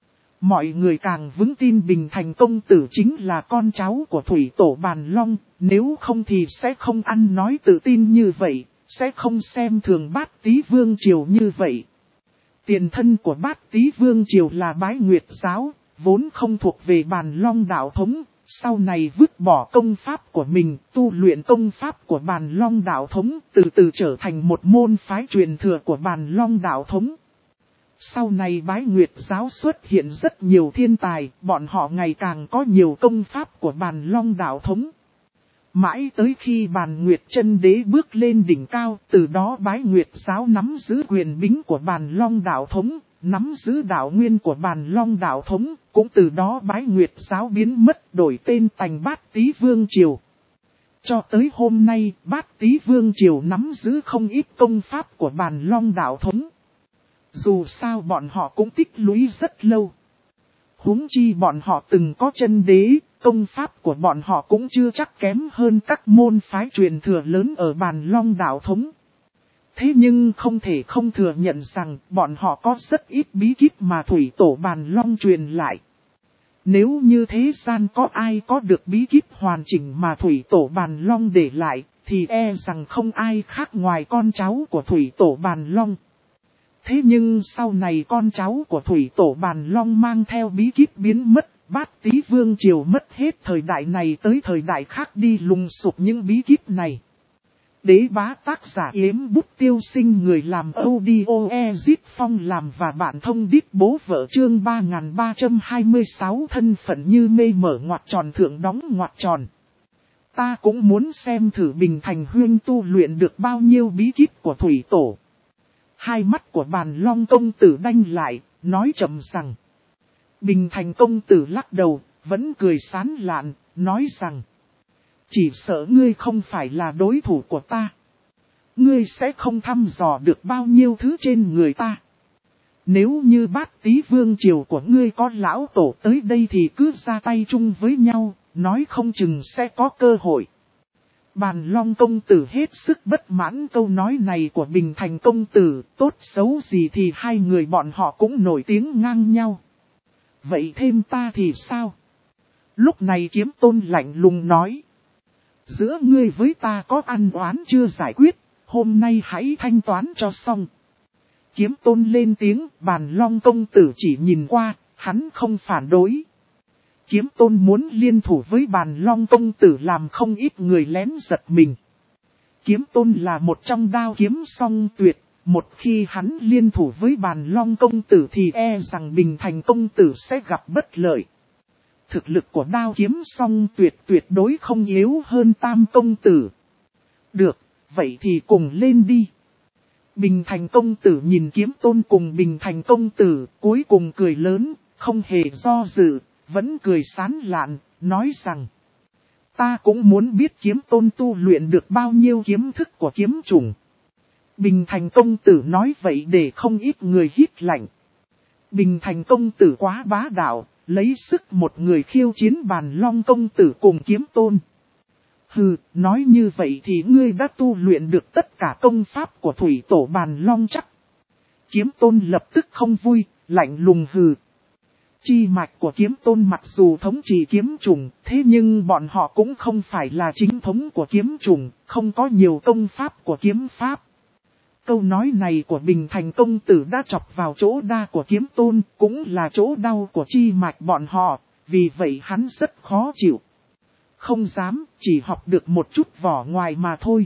Mọi người càng vững tin Bình Thành công tử chính là con cháu của Thủy Tổ Bàn Long, nếu không thì sẽ không ăn nói tự tin như vậy, sẽ không xem thường Bát Tý Vương Triều như vậy. Tiền thân của Bát Tý Vương Triều là Bái Nguyệt giáo, vốn không thuộc về Bàn Long đạo thống, sau này vứt bỏ công pháp của mình, tu luyện công pháp của Bàn Long đạo thống, từ từ trở thành một môn phái truyền thừa của Bàn Long đạo thống. Sau này Bái Nguyệt giáo xuất hiện rất nhiều thiên tài, bọn họ ngày càng có nhiều công pháp của Bàn Long đạo thống. Mãi tới khi Bàn Nguyệt chân đế bước lên đỉnh cao, từ đó Bái Nguyệt giáo nắm giữ quyền bính của Bàn Long đạo thống, nắm giữ đạo nguyên của Bàn Long đạo thống, cũng từ đó Bái Nguyệt giáo biến mất đổi tên thành Bát Tý Vương Triều. Cho tới hôm nay, Bát Tý Vương Triều nắm giữ không ít công pháp của Bàn Long đạo thống. Dù sao bọn họ cũng tích lũy rất lâu. Huống chi bọn họ từng có chân đế, công pháp của bọn họ cũng chưa chắc kém hơn các môn phái truyền thừa lớn ở Bàn Long đạo thống. Thế nhưng không thể không thừa nhận rằng bọn họ có rất ít bí kíp mà Thủy Tổ Bàn Long truyền lại. Nếu như thế gian có ai có được bí kíp hoàn chỉnh mà Thủy Tổ Bàn Long để lại, thì e rằng không ai khác ngoài con cháu của Thủy Tổ Bàn Long. Thế nhưng sau này con cháu của Thủy Tổ Bàn Long mang theo bí kíp biến mất, Bát Tý Vương Triều mất hết thời đại này tới thời đại khác đi lùng sục những bí kíp này. Đế bá tác giả Yếm Bút Tiêu Sinh, người làm audio Ezit Phong làm và bạn thông đít bố vợ, chương 3326 thân phận như mê mở ngoặc tròn thượng đóng ngoặc tròn. Ta cũng muốn xem thử Bình Thành Huyên tu luyện được bao nhiêu bí kíp của Thủy Tổ. Hai mắt của Bàn Long công tử đanh lại, nói chậm rằng. Bình Thành công tử lắc đầu, vẫn cười sán lạn, nói rằng. Chỉ sợ ngươi không phải là đối thủ của ta. Ngươi sẽ không thăm dò được bao nhiêu thứ trên người ta. Nếu như Bát Tý Vương Triều của ngươi có lão tổ tới đây thì cứ ra tay chung với nhau, nói không chừng sẽ có cơ hội. Bàn Long công tử hết sức bất mãn câu nói này của Bình Thành công tử, tốt xấu gì thì hai người bọn họ cũng nổi tiếng ngang nhau. Vậy thêm ta thì sao? Lúc này Kiếm Tôn lạnh lùng nói. Giữa ngươi với ta có ăn oán chưa giải quyết, hôm nay hãy thanh toán cho xong. Kiếm Tôn lên tiếng, Bàn Long công tử chỉ nhìn qua, hắn không phản đối. Kiếm Tôn muốn liên thủ với Bàn Long công tử làm không ít người lén giật mình. Kiếm Tôn là một trong đao kiếm song tuyệt, một khi hắn liên thủ với Bàn Long công tử thì e rằng Bình Thành công tử sẽ gặp bất lợi. Thực lực của đao kiếm song tuyệt đối không yếu hơn Tam công tử. Được, vậy thì cùng lên đi. Bình Thành công tử nhìn Kiếm Tôn cùng Bình Thành công tử, cuối cùng cười lớn, không hề do dự, vẫn cười sán lạn, nói rằng. Ta cũng muốn biết Kiếm Tôn tu luyện được bao nhiêu kiếm thức của kiếm chủng. Bình Thành công tử nói vậy để không ít người hít lạnh. Bình Thành công tử quá bá đạo, lấy sức một người khiêu chiến Bàn Long công tử cùng Kiếm Tôn. Hừ, nói như vậy thì ngươi đã tu luyện được tất cả công pháp của thủy tổ Bàn Long chắc. Kiếm Tôn lập tức không vui, lạnh lùng hừ. Chi mạch của Kiếm Tôn mặc dù thống trị kiếm chủng, thế nhưng bọn họ cũng không phải là chính thống của kiếm chủng, không có nhiều công pháp của kiếm pháp. Câu nói này của Bình Thành công tử đã chọc vào chỗ đa của Kiếm Tôn, cũng là chỗ đau của chi mạch bọn họ, vì vậy hắn rất khó chịu. Không dám, chỉ học được một chút vỏ ngoài mà thôi.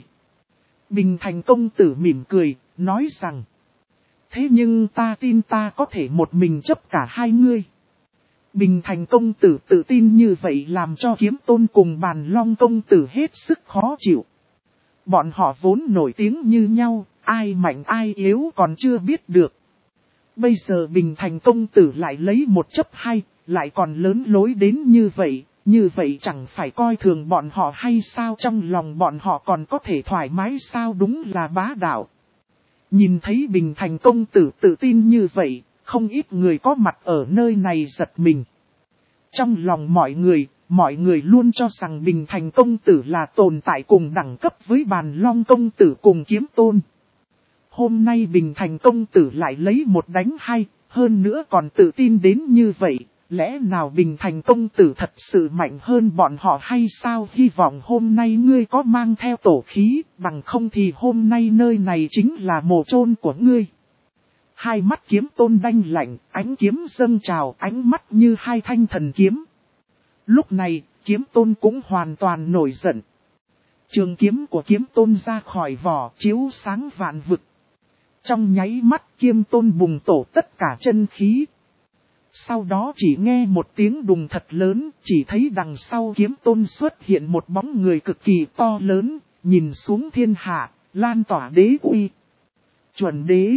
Bình Thành công tử mỉm cười, nói rằng. Thế nhưng ta tin ta có thể một mình chấp cả hai ngươi. Bình Thành công tử tự tin như vậy làm cho Kiếm Tôn cùng Bàn Long công tử hết sức khó chịu. Bọn họ vốn nổi tiếng như nhau, ai mạnh ai yếu còn chưa biết được. Bây giờ Bình Thành công tử lại lấy một chấp hai, lại còn lớn lối đến như vậy chẳng phải coi thường bọn họ hay sao, trong lòng bọn họ còn có thể thoải mái sao, đúng là bá đạo. Nhìn thấy Bình Thành công tử tự tin như vậy, không ít người có mặt ở nơi này giật mình. Trong lòng mọi người luôn cho rằng Bình Thành công tử là tồn tại cùng đẳng cấp với Bàn Long công tử cùng Kiếm Tôn. Hôm nay Bình Thành công tử lại lấy một đánh hai, hơn nữa còn tự tin đến như vậy. Lẽ nào Bình Thành công tử thật sự mạnh hơn bọn họ hay sao? Hy vọng hôm nay ngươi có mang theo tổ khí, bằng không thì hôm nay nơi này chính là mồ chôn của ngươi. Hai mắt Kiếm Tôn đanh lạnh, ánh kiếm dâng trào, ánh mắt như hai thanh thần kiếm. Lúc này, Kiếm Tôn cũng hoàn toàn nổi giận. Trường kiếm của Kiếm Tôn ra khỏi vỏ, chiếu sáng vạn vực. Trong nháy mắt Kiếm Tôn bùng tổ tất cả chân khí. Sau đó chỉ nghe một tiếng đùng thật lớn, chỉ thấy đằng sau Kiếm Tôn xuất hiện một bóng người cực kỳ to lớn, nhìn xuống thiên hạ, lan tỏa đế uy. Chuẩn đế.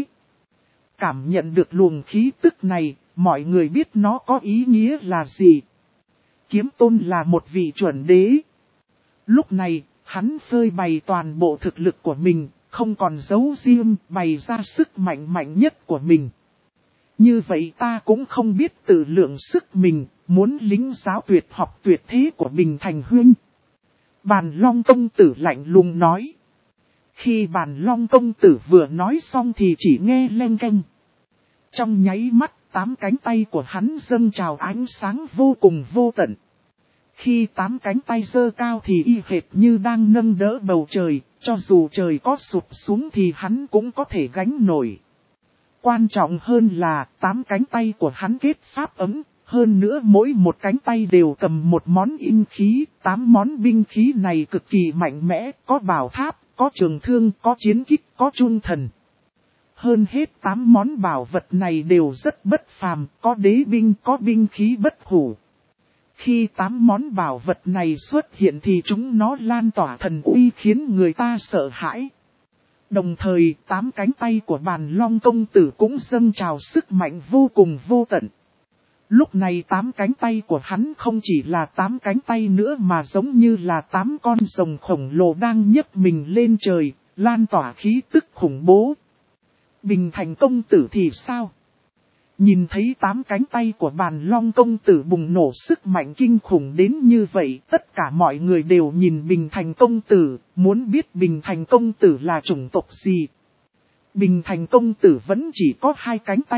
Cảm nhận được luồng khí tức này, mọi người biết nó có ý nghĩa là gì. Kiếm Tôn là một vị chuẩn đế. Lúc này, hắn phơi bày toàn bộ thực lực của mình, không còn giấu riêng, bày ra sức mạnh nhất của mình. Như vậy ta cũng không biết tự lượng sức mình, muốn lính giáo tuyệt học tuyệt thế của Bình Thành huynh. Bàn Long công tử lạnh lùng nói. Khi Bàn Long công tử vừa nói xong thì chỉ nghe leng keng. Trong nháy mắt, 8 cánh tay của hắn dâng trào ánh sáng vô cùng vô tận. Khi 8 cánh tay giơ cao thì y hệt như đang nâng đỡ bầu trời, cho dù trời có sụp xuống thì hắn cũng có thể gánh nổi. Quan trọng hơn là 8 cánh tay của hắn kết pháp ấm, hơn nữa mỗi một cánh tay đều cầm một món binh khí, 8 món binh khí này cực kỳ mạnh mẽ, có bảo tháp, có trường thương, có chiến kích, có trung thần. Hơn hết 8 món bảo vật này đều rất bất phàm, có đế binh, có binh khí bất hủ. Khi 8 món bảo vật này xuất hiện thì chúng nó lan tỏa thần uy khiến người ta sợ hãi. Đồng thời 8 cánh tay của Bàn Long công tử cũng dâng trào sức mạnh vô cùng vô tận. Lúc này 8 cánh tay của hắn không chỉ là 8 cánh tay nữa mà giống như là 8 con rồng khổng lồ đang nhấc mình lên trời, lan tỏa khí tức khủng bố. Bình Thành công tử thì sao? Nhìn thấy 8 cánh tay của Bàn Long công tử bùng nổ sức mạnh kinh khủng đến như vậy, tất cả mọi người đều nhìn Bình Thành công tử, muốn biết Bình Thành công tử là chủng tộc gì. Bình Thành công tử vẫn chỉ có 2 cánh tay,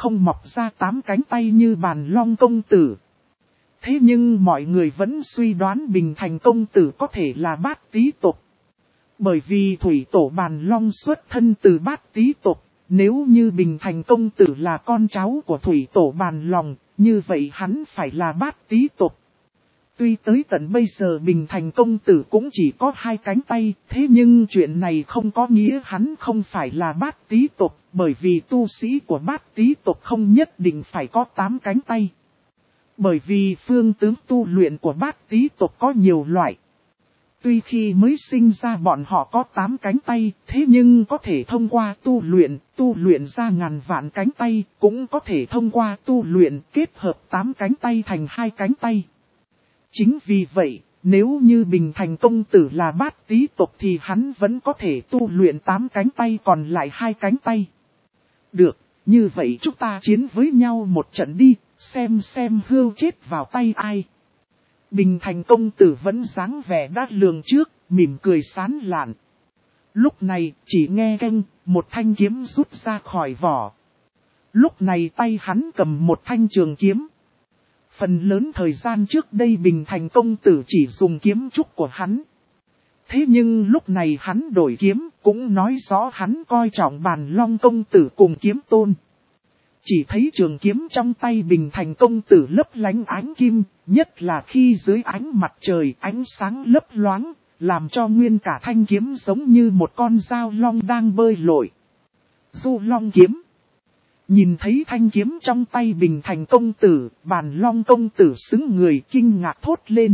không mọc ra 8 cánh tay như Bàn Long công tử. Thế nhưng mọi người vẫn suy đoán Bình Thành công tử có thể là Bát Tý tộc. Bởi vì thủy tổ Bàn Long xuất thân từ Bát Tý tộc, nếu như Bình Thành công tử là con cháu của thủy tổ Bàn Long, như vậy hắn phải là Bát Tý tộc. Tuy tới tận bây giờ Bình Thành công tử cũng chỉ có 2 cánh tay, thế nhưng chuyện này không có nghĩa hắn không phải là Bát Tý tộc, bởi vì tu sĩ của Bát Tý tộc không nhất định phải có 8 cánh tay. Bởi vì phương tướng tu luyện của Bát Tý tộc có nhiều loại. Tuy khi mới sinh ra bọn họ có 8 cánh tay, thế nhưng có thể thông qua tu luyện ra ngàn vạn cánh tay, cũng có thể thông qua tu luyện kết hợp 8 cánh tay thành 2 cánh tay. Chính vì vậy, nếu như Bình Thành công tử là Bát Tý tộc thì hắn vẫn có thể tu luyện 8 cánh tay còn lại 2 cánh tay. Được, như vậy chúng ta chiến với nhau một trận đi, xem hươu chết vào tay ai. Bình Thành công tử vẫn dáng vẻ đát lường trước, mỉm cười sán lạn. Lúc này chỉ nghe keng, một thanh kiếm rút ra khỏi vỏ. Lúc này tay hắn cầm một thanh trường kiếm. Phần lớn thời gian trước đây Bình Thành công tử chỉ dùng kiếm trúc của hắn. Thế nhưng lúc này hắn đổi kiếm, cũng nói rõ hắn coi trọng Bàn Long công tử cùng kiếm tôn. Chỉ thấy trường kiếm trong tay Bình Thành công tử lấp lánh ánh kim, nhất là khi dưới ánh mặt trời ánh sáng lấp loáng, làm cho nguyên cả thanh kiếm giống như một con dao long đang bơi lội. Du Long kiếm. Nhìn thấy thanh kiếm trong tay Bình Thành công tử, Bàn Long công tử xứng người kinh ngạc thốt lên.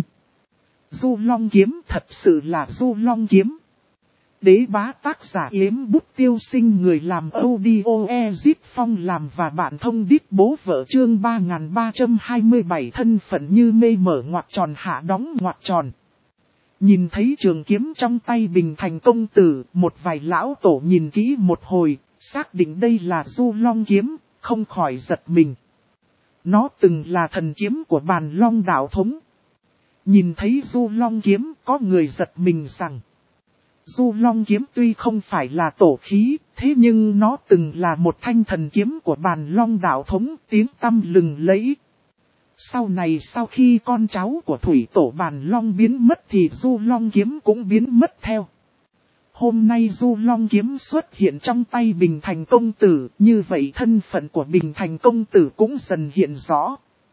Du Long kiếm, thật sự là Du Long kiếm. Đế bá tác giả Yếm Bút Tiêu Sinh, người làm audio Ezip Phong làm và bạn thông đít bố vợ chương 3327 thân phận như mê mở ngoặc tròn hạ đóng ngoặc tròn. Nhìn thấy trường kiếm trong tay Bình Thành công tử, một vài lão tổ nhìn kỹ một hồi, xác định đây là Du Long kiếm, không khỏi giật mình. Nó từng là thần kiếm của Bàn Long đạo thống. Nhìn thấy Du Long kiếm, có người giật mình rằng Du Long kiếm tuy không phải là tổ khí, thế nhưng nó từng là một thanh thần kiếm của Bàn Long đạo thống, tiếng tăm lừng lẫy. Sau này sau khi con cháu của thủy tổ Bàn Long biến mất thì Du Long kiếm cũng biến mất theo. Hôm nay Du Long kiếm xuất hiện trong tay Bình Thành công tử, như vậy thân phận của Bình Thành công tử cũng dần hiện rõ.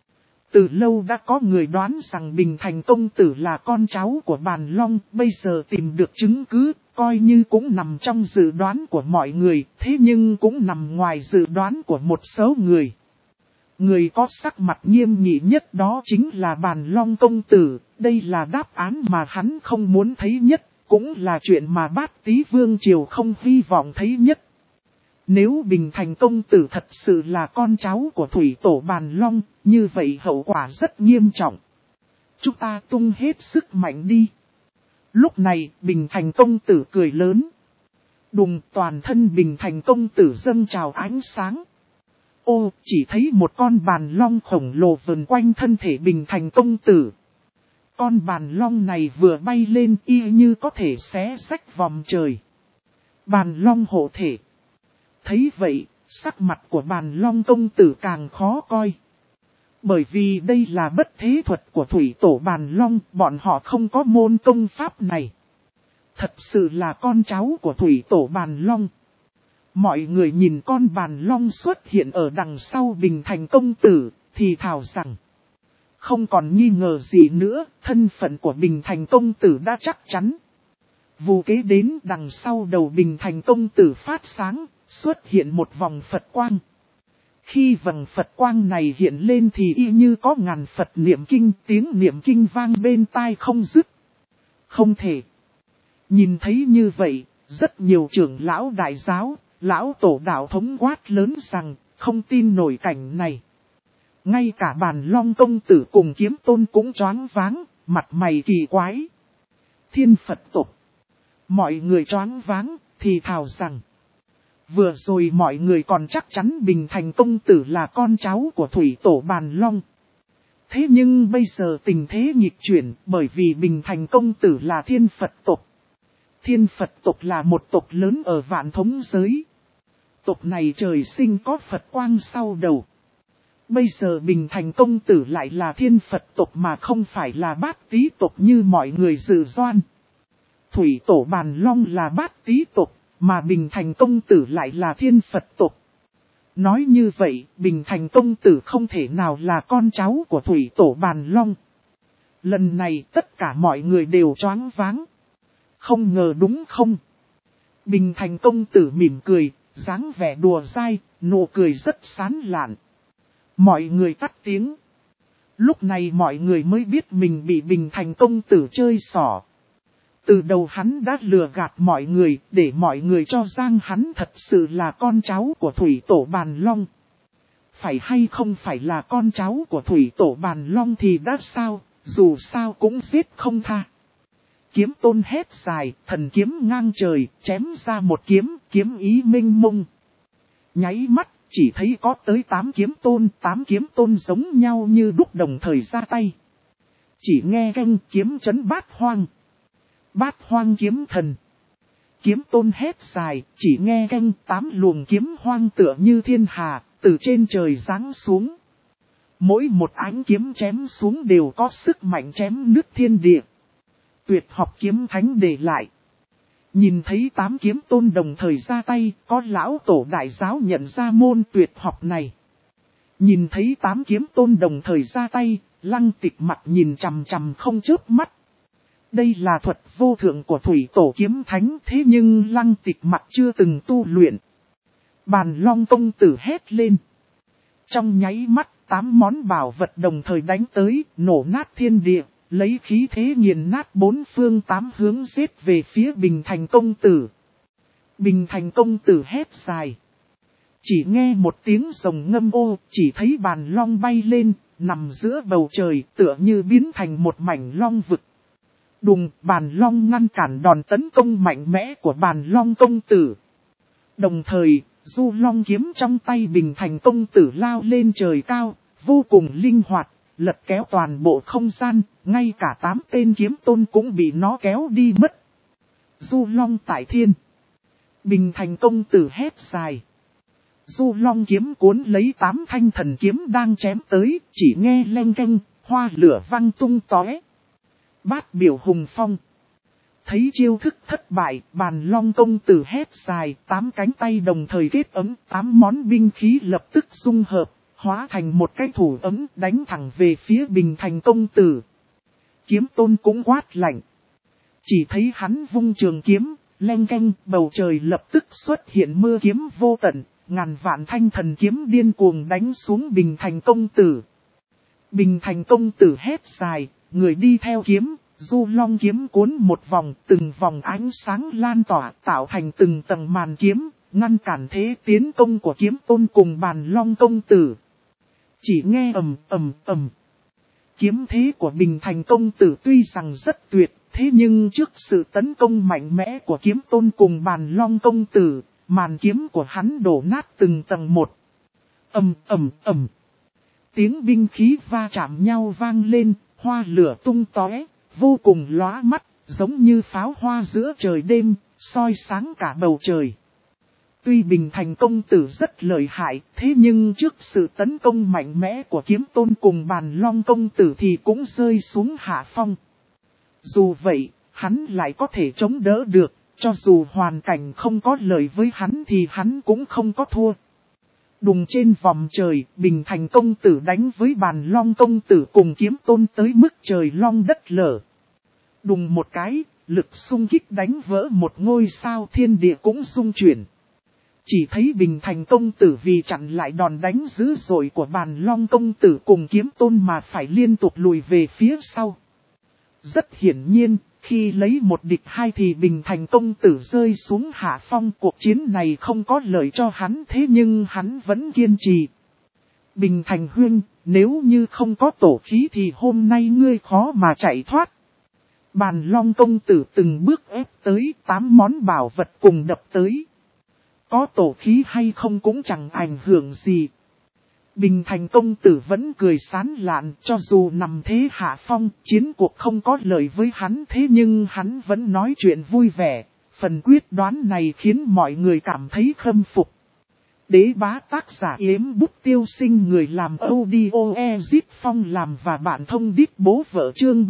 Từ lâu đã có người đoán rằng Bình Thành công tử là con cháu của Bàn Long, bây giờ tìm được chứng cứ, coi như cũng nằm trong dự đoán của mọi người, thế nhưng cũng nằm ngoài dự đoán của một số người. Người có sắc mặt nghiêm nghị nhất đó chính là Bàn Long công tử, đây là đáp án mà hắn không muốn thấy nhất, cũng là chuyện mà Bát Tý Vương Triều không hy vọng thấy nhất. Nếu Bình Thành công tử thật sự là con cháu của thủy tổ Bàn Long, như vậy hậu quả rất nghiêm trọng. Chúng ta tung hết sức mạnh đi. Lúc này, Bình Thành công tử cười lớn. Đùng, toàn thân Bình Thành công tử dâng trào ánh sáng. Ô, chỉ thấy một con bàn long khổng lồ vần quanh thân thể Bình Thành công tử. Con bàn long này vừa bay lên y như có thể xé rách vòng trời. Bàn long hộ thể. Thấy vậy, sắc mặt của Bàn Long công tử càng khó coi. Bởi vì đây là bất thế thuật của thủy tổ Bàn Long, bọn họ không có môn công pháp này. Thật sự là con cháu của thủy tổ Bàn Long. Mọi người nhìn con Bàn Long xuất hiện ở đằng sau Bình Thành công tử, thì thào rằng. Không còn nghi ngờ gì nữa, thân phận của Bình Thành công tử đã chắc chắn. Vù kế đến đằng sau đầu Bình Thành công tử phát sáng, xuất hiện một vòng Phật quang. Khi vầng Phật quang này hiện lên thì y như có ngàn Phật niệm kinh, tiếng niệm kinh vang bên tai không dứt. Không thể. Nhìn thấy như vậy, rất nhiều trưởng lão đại giáo, lão tổ đạo thống quát lớn rằng, không tin nổi cảnh này. Ngay cả Bàn Long công tử cùng kiếm tôn cũng choáng váng, mặt mày kỳ quái. Thiên Phật tục. Mọi người choáng váng, thì thào rằng. Vừa rồi mọi người còn chắc chắn Bình Thành công tử là con cháu của thủy tổ Bàn Long. Thế nhưng bây giờ tình thế nghịch chuyển bởi vì Bình Thành công tử là Thiên Phật tộc. Thiên Phật tộc là một tộc lớn ở vạn thống giới. tộc này trời sinh có Phật quang sau đầu. Bây giờ Bình Thành công tử lại là thiên Phật tộc mà không phải là Bát Tý tộc như mọi người dự đoán. Thủy tổ Bàn Long là Bát Tý tộc, mà Bình Thành công tử lại là thiên Phật tộc. Nói như vậy, Bình Thành công tử không thể nào là con cháu của Thủy tổ Bàn Long. Lần này tất cả mọi người đều choáng váng. Không ngờ đúng không? Bình Thành công tử mỉm cười, dáng vẻ đùa dai, nụ cười rất sán lạn. Mọi người tắt tiếng. Lúc này mọi người mới biết mình bị Bình Thành công tử chơi xỏ. Từ đầu hắn đã lừa gạt mọi người, để mọi người cho rằng hắn thật sự là con cháu của Thủy tổ Bàn Long. Phải hay không phải là con cháu của Thủy tổ Bàn Long thì đã sao, dù sao cũng giết không tha. Kiếm tôn hét dài, thần kiếm ngang trời, chém ra một kiếm, kiếm ý mênh mông. Nháy mắt, chỉ thấy có tới 8 kiếm tôn giống nhau như đúc đồng thời ra tay. Chỉ nghe canh kiếm chấn bát hoang. Bát hoang kiếm thần. Kiếm tôn hét dài, chỉ nghe canh 8 luồng kiếm hoang tựa như thiên hà, từ trên trời giáng xuống. Mỗi một ánh kiếm chém xuống đều có sức mạnh chém nứt thiên địa. Tuyệt học kiếm thánh để lại. Nhìn thấy 8 kiếm tôn đồng thời ra tay, có lão tổ đại giáo nhận ra môn tuyệt học này. Nhìn thấy 8 kiếm tôn đồng thời ra tay, Lăng Tịch mặt nhìn chằm chằm không chớp mắt. Đây là thuật vô thượng của Thủy tổ kiếm thánh, thế nhưng Lăng Tịch mặt chưa từng tu luyện. Bàn Long công tử hét lên. Trong nháy mắt, 8 món bảo vật đồng thời đánh tới, nổ nát thiên địa. Lấy khí thế nghiền nát 4 phương 8 hướng giết về phía Bình Thành công tử. Bình Thành công tử hét dài. Chỉ nghe một tiếng rồng ngâm ô, chỉ thấy bàn long bay lên, nằm giữa bầu trời tựa như biến thành một mảnh long vực. Đùng, bàn long ngăn cản đòn tấn công mạnh mẽ của bàn long công tử. Đồng thời, du long kiếm trong tay Bình Thành công tử lao lên trời cao, vô cùng linh hoạt. Lật kéo toàn bộ không gian, ngay cả 8 tên kiếm tôn cũng bị nó kéo đi mất. Du long tại thiên. Bình Thành công tử hét dài. Du long kiếm cuốn lấy 8 thanh thần kiếm đang chém tới, chỉ nghe leng keng, hoa lửa văng tung tóe. Bát biểu hùng phong. Thấy chiêu thức thất bại, bàn long công tử hét dài, 8 cánh tay đồng thời kết ấm, 8 món binh khí lập tức dung hợp. Hóa thành một cái thủ ấm đánh thẳng về phía Bình Thành công tử. Kiếm tôn cũng quát lạnh. Chỉ thấy hắn vung trường kiếm, leng keng, bầu trời lập tức xuất hiện mưa kiếm vô tận, ngàn vạn thanh thần kiếm điên cuồng đánh xuống Bình Thành công tử. Bình Thành công tử hét dài, người đi theo kiếm, du long kiếm cuốn một vòng, từng vòng ánh sáng lan tỏa tạo thành từng tầng màn kiếm, ngăn cản thế tiến công của kiếm tôn cùng bàn long công tử. Chỉ nghe ầm ầm ầm. Kiếm thế của Bình Thành công tử tuy rằng rất tuyệt, thế nhưng trước sự tấn công mạnh mẽ của kiếm tôn cùng bàn long công tử, màn kiếm của hắn đổ nát từng tầng một. Ầm ầm ầm. Tiếng binh khí va chạm nhau vang lên, hoa lửa tung tóe, vô cùng lóa mắt, giống như pháo hoa giữa trời đêm, soi sáng cả bầu trời. Tuy Bình Thành công tử rất lợi hại, thế nhưng trước sự tấn công mạnh mẽ của kiếm tôn cùng bàn long công tử thì cũng rơi xuống hạ phong. Dù vậy, hắn lại có thể chống đỡ được, cho dù hoàn cảnh không có lợi với hắn thì hắn cũng không có thua. Đùng trên vòng trời, Bình Thành công tử đánh với bàn long công tử cùng kiếm tôn tới mức trời long đất lở. Đùng một cái, lực xung kích đánh vỡ một ngôi sao thiên địa cũng rung chuyển. Chỉ thấy Bình Thành công tử vì chặn lại đòn đánh dữ dội của bàn long công tử cùng kiếm tôn mà phải liên tục lùi về phía sau. Rất hiển nhiên, khi lấy một địch hai thì Bình Thành công tử rơi xuống hạ phong, cuộc chiến này không có lợi cho hắn, thế nhưng hắn vẫn kiên trì. Bình Thành huynh, nếu như không có tổ khí thì hôm nay ngươi khó mà chạy thoát. Bàn long công tử từng bước ép tới, 8 món bảo vật cùng đập tới. Có tổ khí hay không cũng chẳng ảnh hưởng gì. Bình Thành công tử vẫn cười sán lạn, cho dù nằm thế hạ phong, chiến cuộc không có lợi với hắn, thế nhưng hắn vẫn nói chuyện vui vẻ. Phần quyết đoán này khiến mọi người cảm thấy khâm phục. Đế bá tác giả Yếm Bút Tiêu Sinh, người làm audio Ezit Phong làm và bạn thông đít bố vợ, chương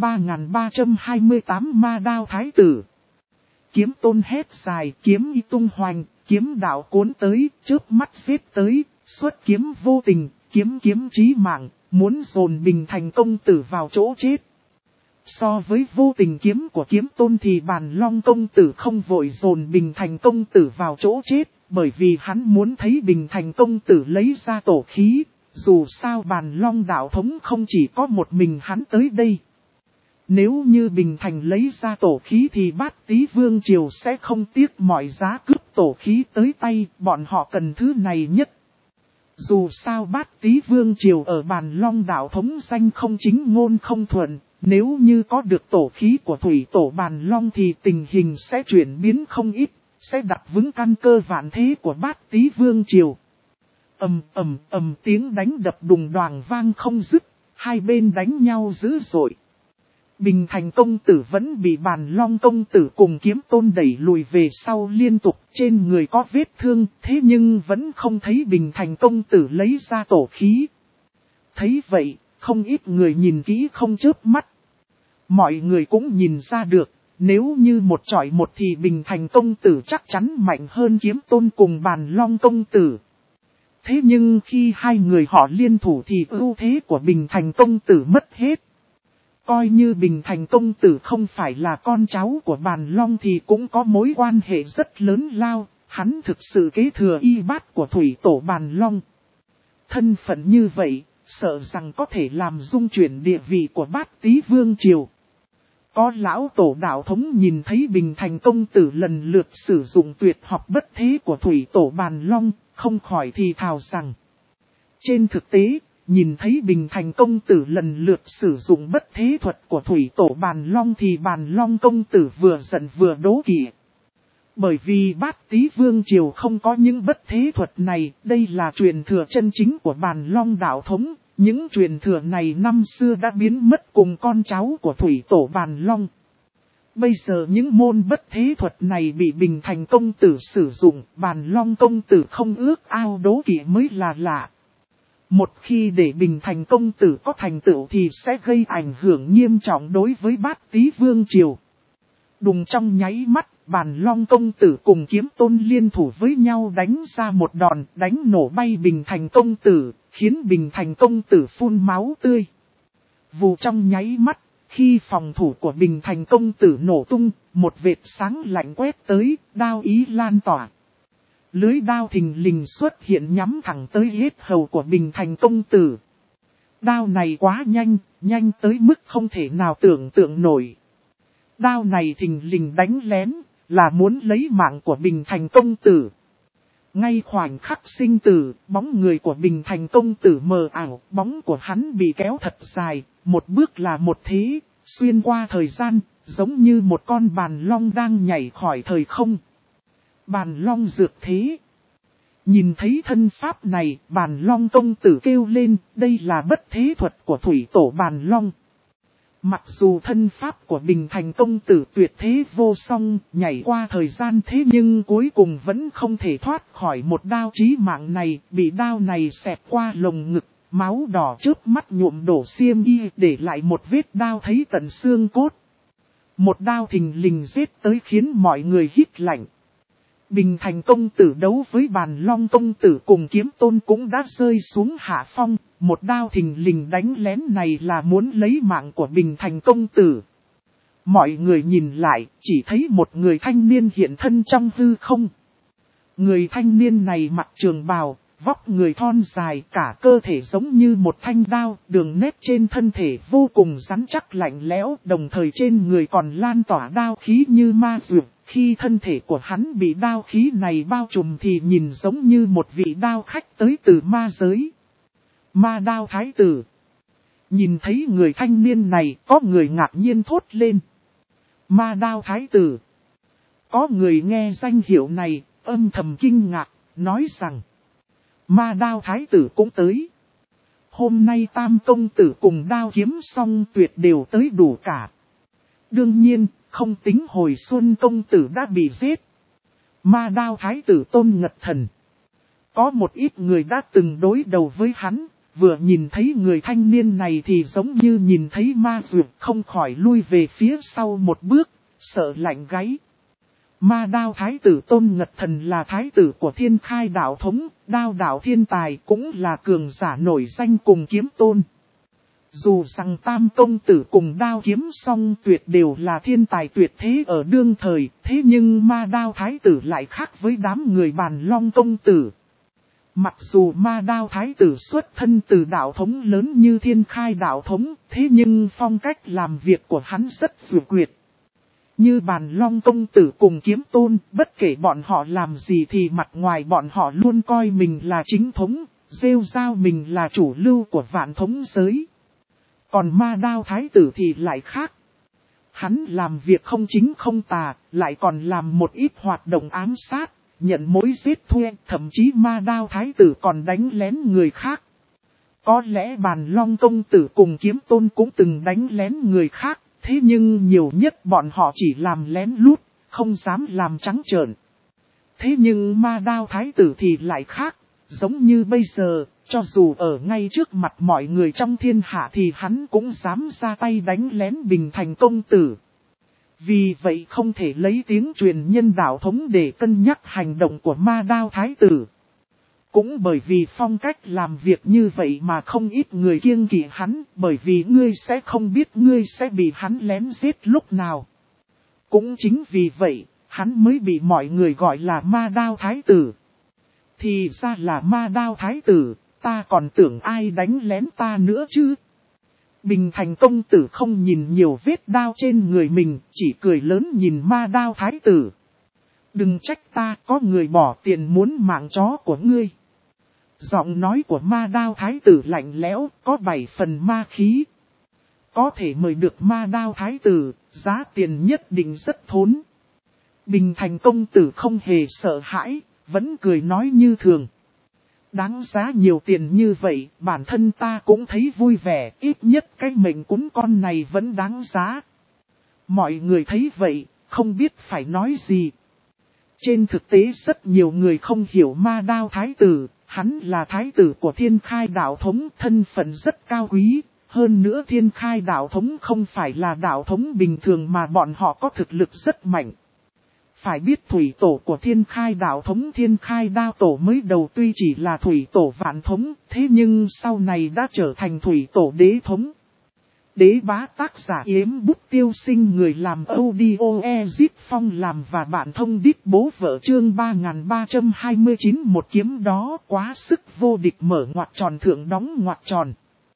3328 Ma Đao Thái Tử. Kiếm Tôn hét dài, kiếm y tung hoành, kiếm đạo cuốn tới, chớp mắt giết tới, xuất kiếm vô tình, kiếm chí mạng, muốn dồn Bình Thành công tử vào chỗ chết. So với vô tình kiếm của Kiếm Tôn thì Bàn Long công tử không vội dồn Bình Thành công tử vào chỗ chết, bởi vì hắn muốn thấy Bình Thành công tử lấy ra tổ khí, dù sao Bàn Long đạo thống không chỉ có một mình hắn tới đây. Nếu như Bình Thành lấy ra tổ khí thì Bát Tý Vương Triều sẽ không tiếc mọi giá cướp tổ khí tới tay, bọn họ cần thứ này nhất. Dù sao Bát Tý Vương Triều ở Bàn Long đạo thống danh không chính ngôn không thuận, nếu như có được tổ khí của thủy tổ Bàn Long thì tình hình sẽ chuyển biến không ít, sẽ đặt vững căn cơ vạn thế của Bát Tý Vương Triều. Tiếng đánh đập đùng đoàng vang không dứt, hai bên đánh nhau dữ dội. Bình Thành công tử vẫn bị Bàn Long công tử cùng Kiếm Tôn đẩy lùi về sau liên tục, trên người có vết thương, thế nhưng vẫn không thấy Bình Thành công tử lấy ra tổ khí. Thấy vậy, không ít người nhìn kỹ không chớp mắt. Mọi người cũng nhìn ra được, nếu như một chọi một thì Bình Thành công tử chắc chắn mạnh hơn Kiếm Tôn cùng Bàn Long công tử. Thế nhưng khi hai người họ liên thủ thì ưu thế của Bình Thành công tử mất hết. Coi như Bình Thành công tử không phải là con cháu của Bàn Long thì cũng có mối quan hệ rất lớn lao, hắn thực sự kế thừa y bát của thủy tổ Bàn Long. Thân phận như vậy, sợ rằng có thể làm dung chuyển địa vị của Bát Tý Vương Triều. Có lão tổ đạo thống nhìn thấy Bình Thành công tử lần lượt sử dụng tuyệt học bất thế của thủy tổ Bàn Long, không khỏi thì thào rằng. Trên thực tế, nhìn thấy Bình Thành công tử lần lượt sử dụng bất thế thuật của thủy tổ Bàn Long thì Bàn Long công tử vừa giận vừa đố kỵ. Bởi vì Bát Tý Vương Triều không có những bất thế thuật này, đây là truyền thừa chân chính của Bàn Long đạo thống. Những truyền thừa này năm xưa đã biến mất cùng con cháu của thủy tổ Bàn Long. Bây giờ những môn bất thế thuật này bị Bình Thành công tử sử dụng, Bàn Long công tử không ước ao đố kỵ mới là lạ. Một khi để Bình Thành công tử có thành tựu thì sẽ gây ảnh hưởng nghiêm trọng đối với Bát Tý Vương Triều. Đùng trong nháy mắt, Bàn Long công tử cùng Kiếm Tôn liên thủ với nhau đánh ra một đòn, đánh nổ bay Bình Thành công tử, khiến Bình Thành công tử phun máu tươi. Vù trong nháy mắt, khi phòng thủ của Bình Thành công tử nổ tung, một vệt sáng lạnh quét tới, đao ý lan tỏa. Lưới đao thình lình xuất hiện nhắm thẳng tới yết hầu của Bình Thành công tử. Đao này quá nhanh, nhanh tới mức không thể nào tưởng tượng nổi. Đao này thình lình đánh lén, là muốn lấy mạng của Bình Thành công tử. Ngay khoảnh khắc sinh tử, bóng người của Bình Thành công tử mờ ảo, bóng của hắn bị kéo thật dài, một bước là một thế, xuyên qua thời gian, giống như một con bàn long đang nhảy khỏi thời không. Bàn long dược thế. Nhìn thấy thân pháp này, Bàn Long công tử kêu lên, đây là bất thế thuật của thủy tổ Bàn Long. Mặc dù thân pháp của Bình Thành công tử tuyệt thế vô song, nhảy qua thời gian thế nhưng cuối cùng vẫn không thể thoát khỏi một đao chí mạng này, bị đao này xẹt qua lồng ngực, máu đỏ chớp mắt nhuộm đổ xiêm y, để lại một vết đao thấy tận xương cốt. Một đao thình lình giết tới khiến mọi người hít lạnh. Bình Thành công tử đấu với Bàn Long công tử cùng Kiếm Tôn cũng đã rơi xuống hạ phong, một đao thình lình đánh lén này là muốn lấy mạng của Bình Thành công tử. Mọi người nhìn lại, chỉ thấy một người thanh niên hiện thân trong hư không. Người thanh niên này mặc trường bào, vóc người thon dài, cả cơ thể giống như một thanh đao, đường nét trên thân thể vô cùng rắn chắc lạnh lẽo, đồng thời trên người còn lan tỏa đao khí như ma dược. Khi thân thể của hắn bị đao khí này bao trùm thì nhìn giống như một vị đao khách tới từ ma giới. Ma đao thái tử. Nhìn thấy người thanh niên này, có người ngạc nhiên thốt lên. Ma đao thái tử. Có người nghe danh hiệu này, âm thầm kinh ngạc, nói rằng. Ma đao thái tử cũng tới. Hôm nay Tam công tử cùng đao kiếm song tuyệt đều tới đủ cả. Đương nhiên, không tính hồi xuân công tử đã bị giết. Ma đao thái tử Tôn Ngật Thần. Có một ít người đã từng đối đầu với hắn, vừa nhìn thấy người thanh niên này thì giống như nhìn thấy ma dược, không khỏi lui về phía sau một bước, sợ lạnh gáy. Ma Đao Thái tử Tôn Ngật Thần là thái tử của Thiên Khai đạo thống, Đao đạo thiên tài cũng là cường giả nổi danh cùng Kiếm Tôn. Dù rằng Tam công tử cùng Đao Kiếm Song Tuyệt đều là thiên tài tuyệt thế ở đương thời, thế nhưng Ma Đao Thái tử lại khác với đám người Bàn Long công tử. Mặc dù Ma Đao Thái tử xuất thân từ đạo thống lớn như Thiên Khai đạo thống, thế nhưng phong cách làm việc của hắn rất dữ quyệt. Như Bàn Long công tử cùng Kiếm Tôn, bất kể bọn họ làm gì thì mặt ngoài bọn họ luôn coi mình là chính thống, rêu rao mình là chủ lưu của vạn thống giới. Còn Ma Đao Thái tử thì lại khác. Hắn làm việc không chính không tà, lại còn làm một ít hoạt động ám sát, nhận mối giết thuê, thậm chí Ma Đao Thái tử còn đánh lén người khác. Có lẽ Bàn Long công tử cùng Kiếm Tôn cũng từng đánh lén người khác, thế nhưng nhiều nhất bọn họ chỉ làm lén lút, không dám làm trắng trợn. Thế nhưng Ma Đao Thái tử thì lại khác, giống như bây giờ, cho dù ở ngay trước mặt mọi người trong thiên hạ thì hắn cũng dám ra tay đánh lén Bình Thành công tử. Vì vậy không thể lấy tiếng truyền nhân đạo thống để cân nhắc hành động của Ma Đao Thái tử. Cũng bởi vì phong cách làm việc như vậy mà không ít người kiêng kỵ hắn, bởi vì ngươi sẽ không biết ngươi sẽ bị hắn lén giết lúc nào. Cũng chính vì vậy, hắn mới bị mọi người gọi là Ma Đao Thái tử. Thì ra là Ma Đao Thái tử, ta còn tưởng ai đánh lén ta nữa chứ. Bình Thành công tử không nhìn nhiều vết đao trên người mình, chỉ cười lớn nhìn Ma Đao Thái tử. Đừng trách ta, có người bỏ tiền muốn mạng chó của ngươi. Giọng nói của Ma Đao Thái tử lạnh lẽo, có 7 phần ma khí. Có thể mời được Ma Đao Thái tử, giá tiền nhất định rất thốn. Bình Thành công tử không hề sợ hãi, vẫn cười nói như thường. Đáng giá nhiều tiền như vậy, bản thân ta cũng thấy vui vẻ, ít nhất cái mệnh cún con này vẫn đáng giá. Mọi người thấy vậy, không biết phải nói gì. Trên thực tế rất nhiều người không hiểu Ma Đao Thái tử, hắn là thái tử của Thiên Khai đạo thống, thân phận rất cao quý. Hơn nữa Thiên Khai đạo thống không phải là đạo thống bình thường mà bọn họ có thực lực rất mạnh. Phải biết thủy tổ của Thiên Khai đạo thống Thiên Khai đao tổ mới đầu tuy chỉ là thủy tổ vạn thống, thế nhưng sau này đã trở thành thủy tổ đế thống. Đế bá tác giả Yếm Bút Tiêu Sinh, người làm audio Ezip Phong làm và bạn thông đít bố vợ chương 3329, một kiếm đó quá sức vô địch mở ngoặc tròn thượng đóng ngoặc tròn.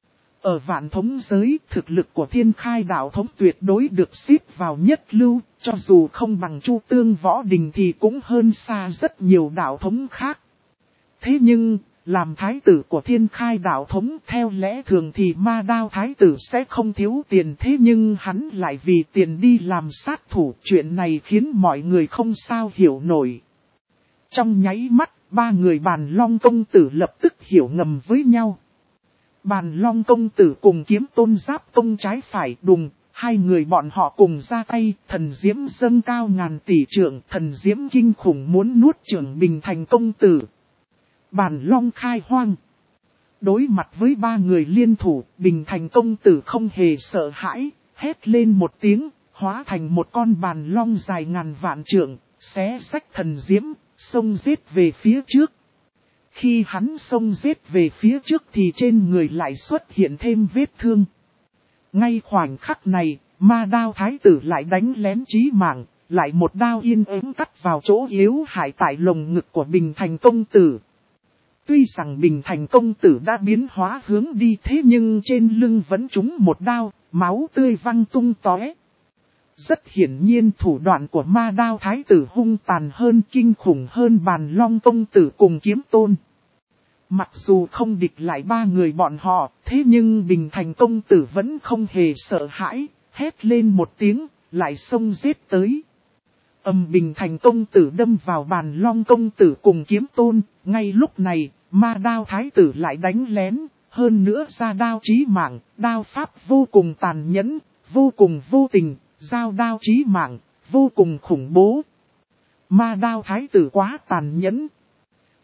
Ở vạn thống giới, thực lực của Thiên Khai đạo thống tuyệt đối được xếp vào nhất lưu, cho dù không bằng Chu Tương Võ Đình thì cũng hơn xa rất nhiều đạo thống khác. Thế nhưng, làm thái tử của Thiên Khai đạo thống theo lẽ thường thì Ma Đao Thái tử sẽ không thiếu tiền, thế nhưng hắn lại vì tiền đi làm sát thủ, chuyện này khiến mọi người không sao hiểu nổi. Trong nháy mắt, ba người Bàn Long công tử lập tức hiểu ngầm với nhau. Bàn Long công tử cùng Kiếm Tôn giáp công trái phải đùng, hai người bọn họ cùng ra tay, thần diễm dâng cao ngàn tỷ trượng, thần diễm kinh khủng muốn nuốt chửng Bình Thành công tử. Bàn Long khai hoang. Đối mặt với ba người liên thủ, Bình Thành công tử không hề sợ hãi, hét lên một tiếng, hóa thành một con bàn long dài ngàn vạn trượng, xé xách thần diễm, xông giết về phía trước. Khi hắn xông giết về phía trước thì trên người lại xuất hiện thêm vết thương. Ngay khoảnh khắc này, Ma Đao Thái tử lại đánh lén chí mạng, lại một đao yên ắng cắt vào chỗ yếu hại tại lồng ngực của Bình Thành công tử. Tuy rằng Bình Thành công tử đã biến hóa hướng đi, thế nhưng trên lưng vẫn trúng một đao, máu tươi văng tung tóe. Rất hiển nhiên thủ đoạn của Ma Đao Thái tử hung tàn hơn, kinh khủng hơn Bàn Long công tử cùng Kiếm Tôn. Mặc dù không địch lại ba người bọn họ, thế nhưng Bình Thành công tử vẫn không hề sợ hãi, hét lên một tiếng, lại xông giết tới. Bình Thành công tử đâm vào Bàn Long công tử cùng Kiếm Tôn, ngay lúc này, Ma Đao Thái tử lại đánh lén, hơn nữa ra đao chí mạng, đao pháp vô cùng tàn nhẫn, vô cùng vô tình, giao đao chí mạng, vô cùng khủng bố. Ma Đao Thái tử quá tàn nhẫn.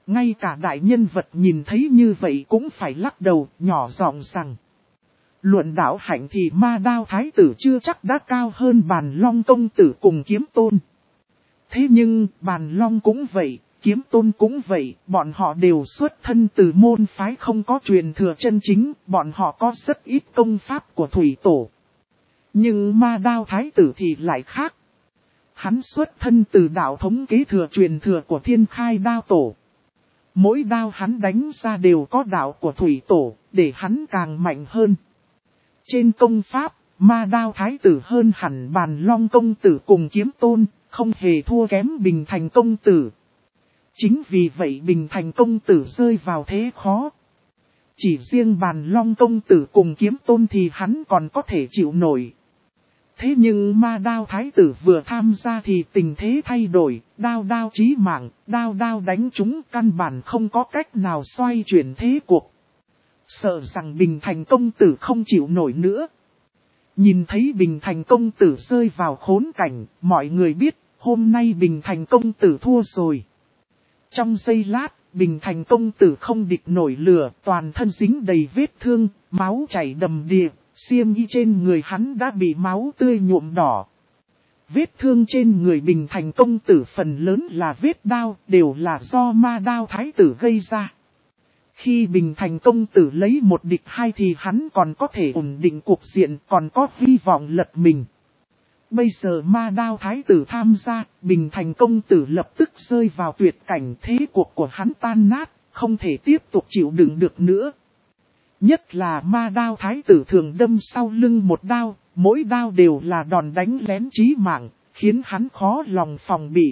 Ngay cả đại nhân vật nhìn thấy như vậy cũng phải lắc đầu, nhỏ giọng rằng. Luận đạo hạnh thì Ma Đao Thái tử chưa chắc đã cao hơn Bàn Long công tử cùng Kiếm Tôn. Thế nhưng, Bàn Long cũng vậy, Kiếm Tôn cũng vậy, bọn họ đều xuất thân từ môn phái không có truyền thừa chân chính, bọn họ có rất ít công pháp của thủy tổ. Nhưng Ma Đao Thái tử thì lại khác. Hắn xuất thân từ đạo thống kế thừa truyền thừa của Thiên Khai Đao Tổ. Mỗi đao hắn đánh ra đều có đạo của thủy tổ, để hắn càng mạnh hơn. Trên công pháp, Ma Đao Thái tử hơn hẳn Bàn Long công tử cùng Kiếm Tôn, không hề thua kém Bình Thành công tử. Chính vì vậy Bình Thành công tử rơi vào thế khó. Chỉ riêng Bàn Long công tử cùng Kiếm Tôn thì hắn còn có thể chịu nổi. Thế nhưng Ma Đao Thái tử vừa tham gia thì tình thế thay đổi, đao đao chí mạng, đao đao đánh chúng căn bản không có cách nào xoay chuyển thế cuộc. Sợ rằng Bình Thành công tử không chịu nổi nữa. Nhìn thấy Bình Thành công tử rơi vào khốn cảnh, mọi người biết hôm nay Bình Thành công tử thua rồi. Trong giây lát, Bình Thành công tử không địch nổi lửa, toàn thân dính đầy vết thương, máu chảy đầm đìa. Xiêm y trên người hắn đã bị máu tươi nhuộm đỏ. Vết thương trên người Bình Thành công tử phần lớn là vết đao, đều là do Ma Đao Thái tử gây ra. Khi Bình Thành công tử lấy một địch hai thì hắn còn có thể ổn định cuộc diện, còn có hy vọng lật mình. Bây giờ Ma Đao Thái tử tham gia, Bình Thành công tử lập tức rơi vào tuyệt cảnh, thế cuộc của hắn tan nát, không thể tiếp tục chịu đựng được nữa. Nhất là Ma Đao Thái tử thường đâm sau lưng một đao, mỗi đao đều là đòn đánh lén chí mạng, khiến hắn khó lòng phòng bị.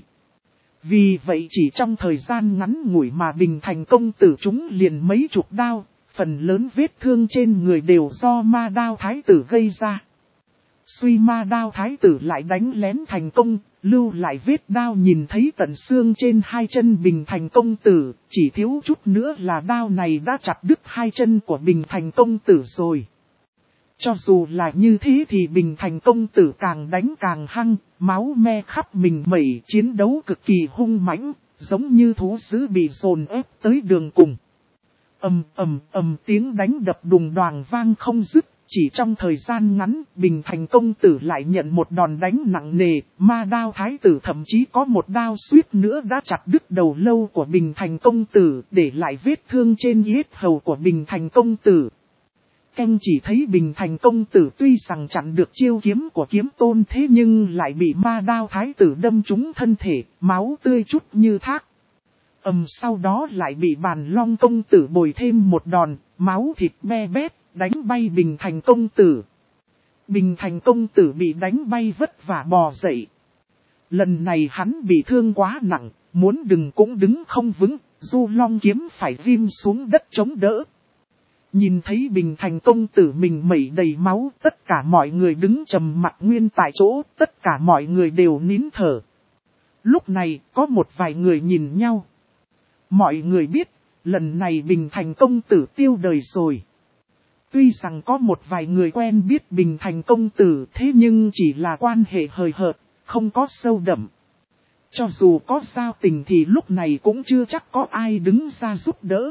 Vì vậy chỉ trong thời gian ngắn ngủi mà Bình Thành công tử chúng liền mấy chục đao, phần lớn vết thương trên người đều do Ma Đao Thái tử gây ra. Suy Ma Đao Thái tử lại đánh lén thành công, lưu lại vết đao nhìn thấy tận xương trên hai chân Bình Thành công tử, chỉ thiếu chút nữa là đao này đã chặt đứt hai chân của Bình Thành công tử rồi. Cho dù là như thế thì Bình Thành công tử càng đánh càng hăng, máu me khắp mình mẩy, chiến đấu cực kỳ hung mãnh, giống như thú dữ bị dồn ép tới đường cùng. Tiếng đánh đập đùng đoàng vang không dứt. Chỉ trong thời gian ngắn, Bình Thành công tử lại nhận một đòn đánh nặng nề, Ma Đao Thái tử thậm chí có một đao suýt nữa đã chặt đứt đầu lâu của Bình Thành công tử, để lại vết thương trên yết hầu của Bình Thành công tử. Canh chỉ thấy Bình Thành công tử tuy rằng chặn được chiêu kiếm của Kiếm Tôn thế nhưng lại bị Ma Đao Thái tử đâm trúng thân thể, máu tươi chút như thác. Sau đó lại bị Bàn Long công tử bồi thêm một đòn, máu thịt be bét. Đánh bay Bình Thành công tử. Bình Thành công tử bị đánh bay vất vả bò dậy. Lần này hắn bị thương quá nặng, muốn đứng cũng đứng không vững, Du Long kiếm phải ghim xuống đất chống đỡ. Nhìn thấy Bình Thành công tử mình mẩy đầy máu, tất cả mọi người đứng trầm mặt nguyên tại chỗ, tất cả mọi người đều nín thở. Lúc này, có một vài người nhìn nhau. Mọi người biết, lần này Bình Thành công tử tiêu đời rồi. Tuy rằng có một vài người quen biết Bình Thành công tử thế nhưng chỉ là quan hệ hời hợt, không có sâu đậm. Cho dù có giao tình thì lúc này cũng chưa chắc có ai đứng ra giúp đỡ.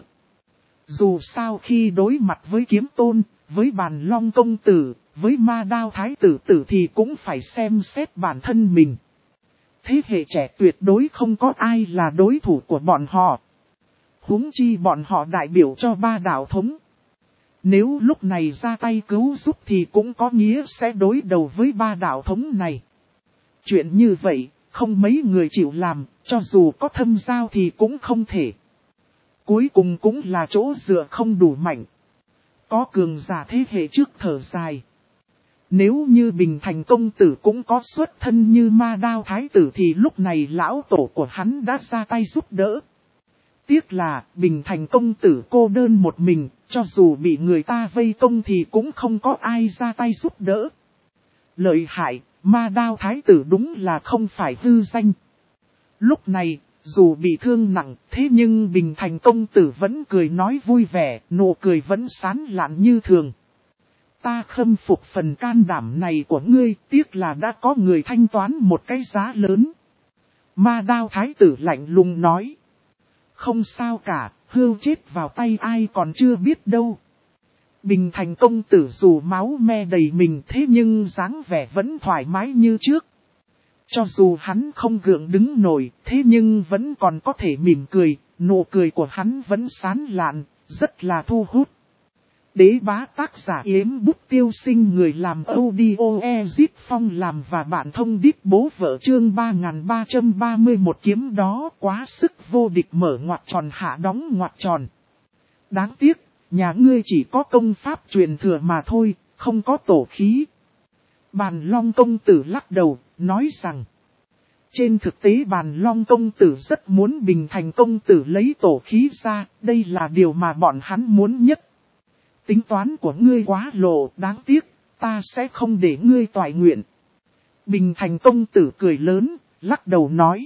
Dù sao khi đối mặt với Kiếm Tôn, với Bàn Long công tử, với Ma Đao Thái tử thì cũng phải xem xét bản thân mình. Thế hệ trẻ tuyệt đối không có ai là đối thủ của bọn họ. Huống chi bọn họ đại biểu cho ba đạo thống. Nếu lúc này ra tay cứu giúp thì cũng có nghĩa sẽ đối đầu với ba đạo thống này. Chuyện như vậy, không mấy người chịu làm, cho dù có thâm giao thì cũng không thể. Cuối cùng cũng là chỗ dựa không đủ mạnh. Có cường giả thế hệ trước thở dài. Nếu như Bình Thành công tử cũng có xuất thân như Ma Đao Thái tử thì lúc này lão tổ của hắn đã ra tay giúp đỡ. Tiếc là Bình Thành công tử cô đơn một mình, cho dù bị người ta vây công thì cũng không có ai ra tay giúp đỡ. Lợi hại, Ma Đao Thái tử đúng là không phải hư danh. Lúc này, dù bị thương nặng, thế nhưng Bình Thành công tử vẫn cười nói vui vẻ, nụ cười vẫn sán lạn như thường. Ta khâm phục phần can đảm này của ngươi, tiếc là đã có người thanh toán một cái giá lớn. Ma Đao Thái tử lạnh lùng nói. Không sao cả, hươu chết vào tay ai còn chưa biết đâu. Bình Thành công tử dù máu me đầy mình thế nhưng dáng vẻ vẫn thoải mái như trước. Cho dù hắn không gượng đứng nổi, thế nhưng vẫn còn có thể mỉm cười, nụ cười của hắn vẫn sán lạn, rất là thu hút. Đế bá tác giả Yếm Bút Tiêu Sinh, người làm audio Ezit Phong làm và bạn thông điệp bố vợ chương 3331 kiếm đó quá sức vô địch mở ngoặc tròn hạ đóng ngoặc tròn. Đáng tiếc, nhà ngươi chỉ có công pháp truyền thừa mà thôi, không có tổ khí. Bàn Long công tử lắc đầu, nói rằng, trên thực tế Bàn Long công tử rất muốn Bình Thành công tử lấy tổ khí ra, đây là điều mà bọn hắn muốn nhất. Tính toán của ngươi quá lộ, đáng tiếc, ta sẽ không để ngươi toại nguyện. Bình Thành công tử cười lớn, lắc đầu nói,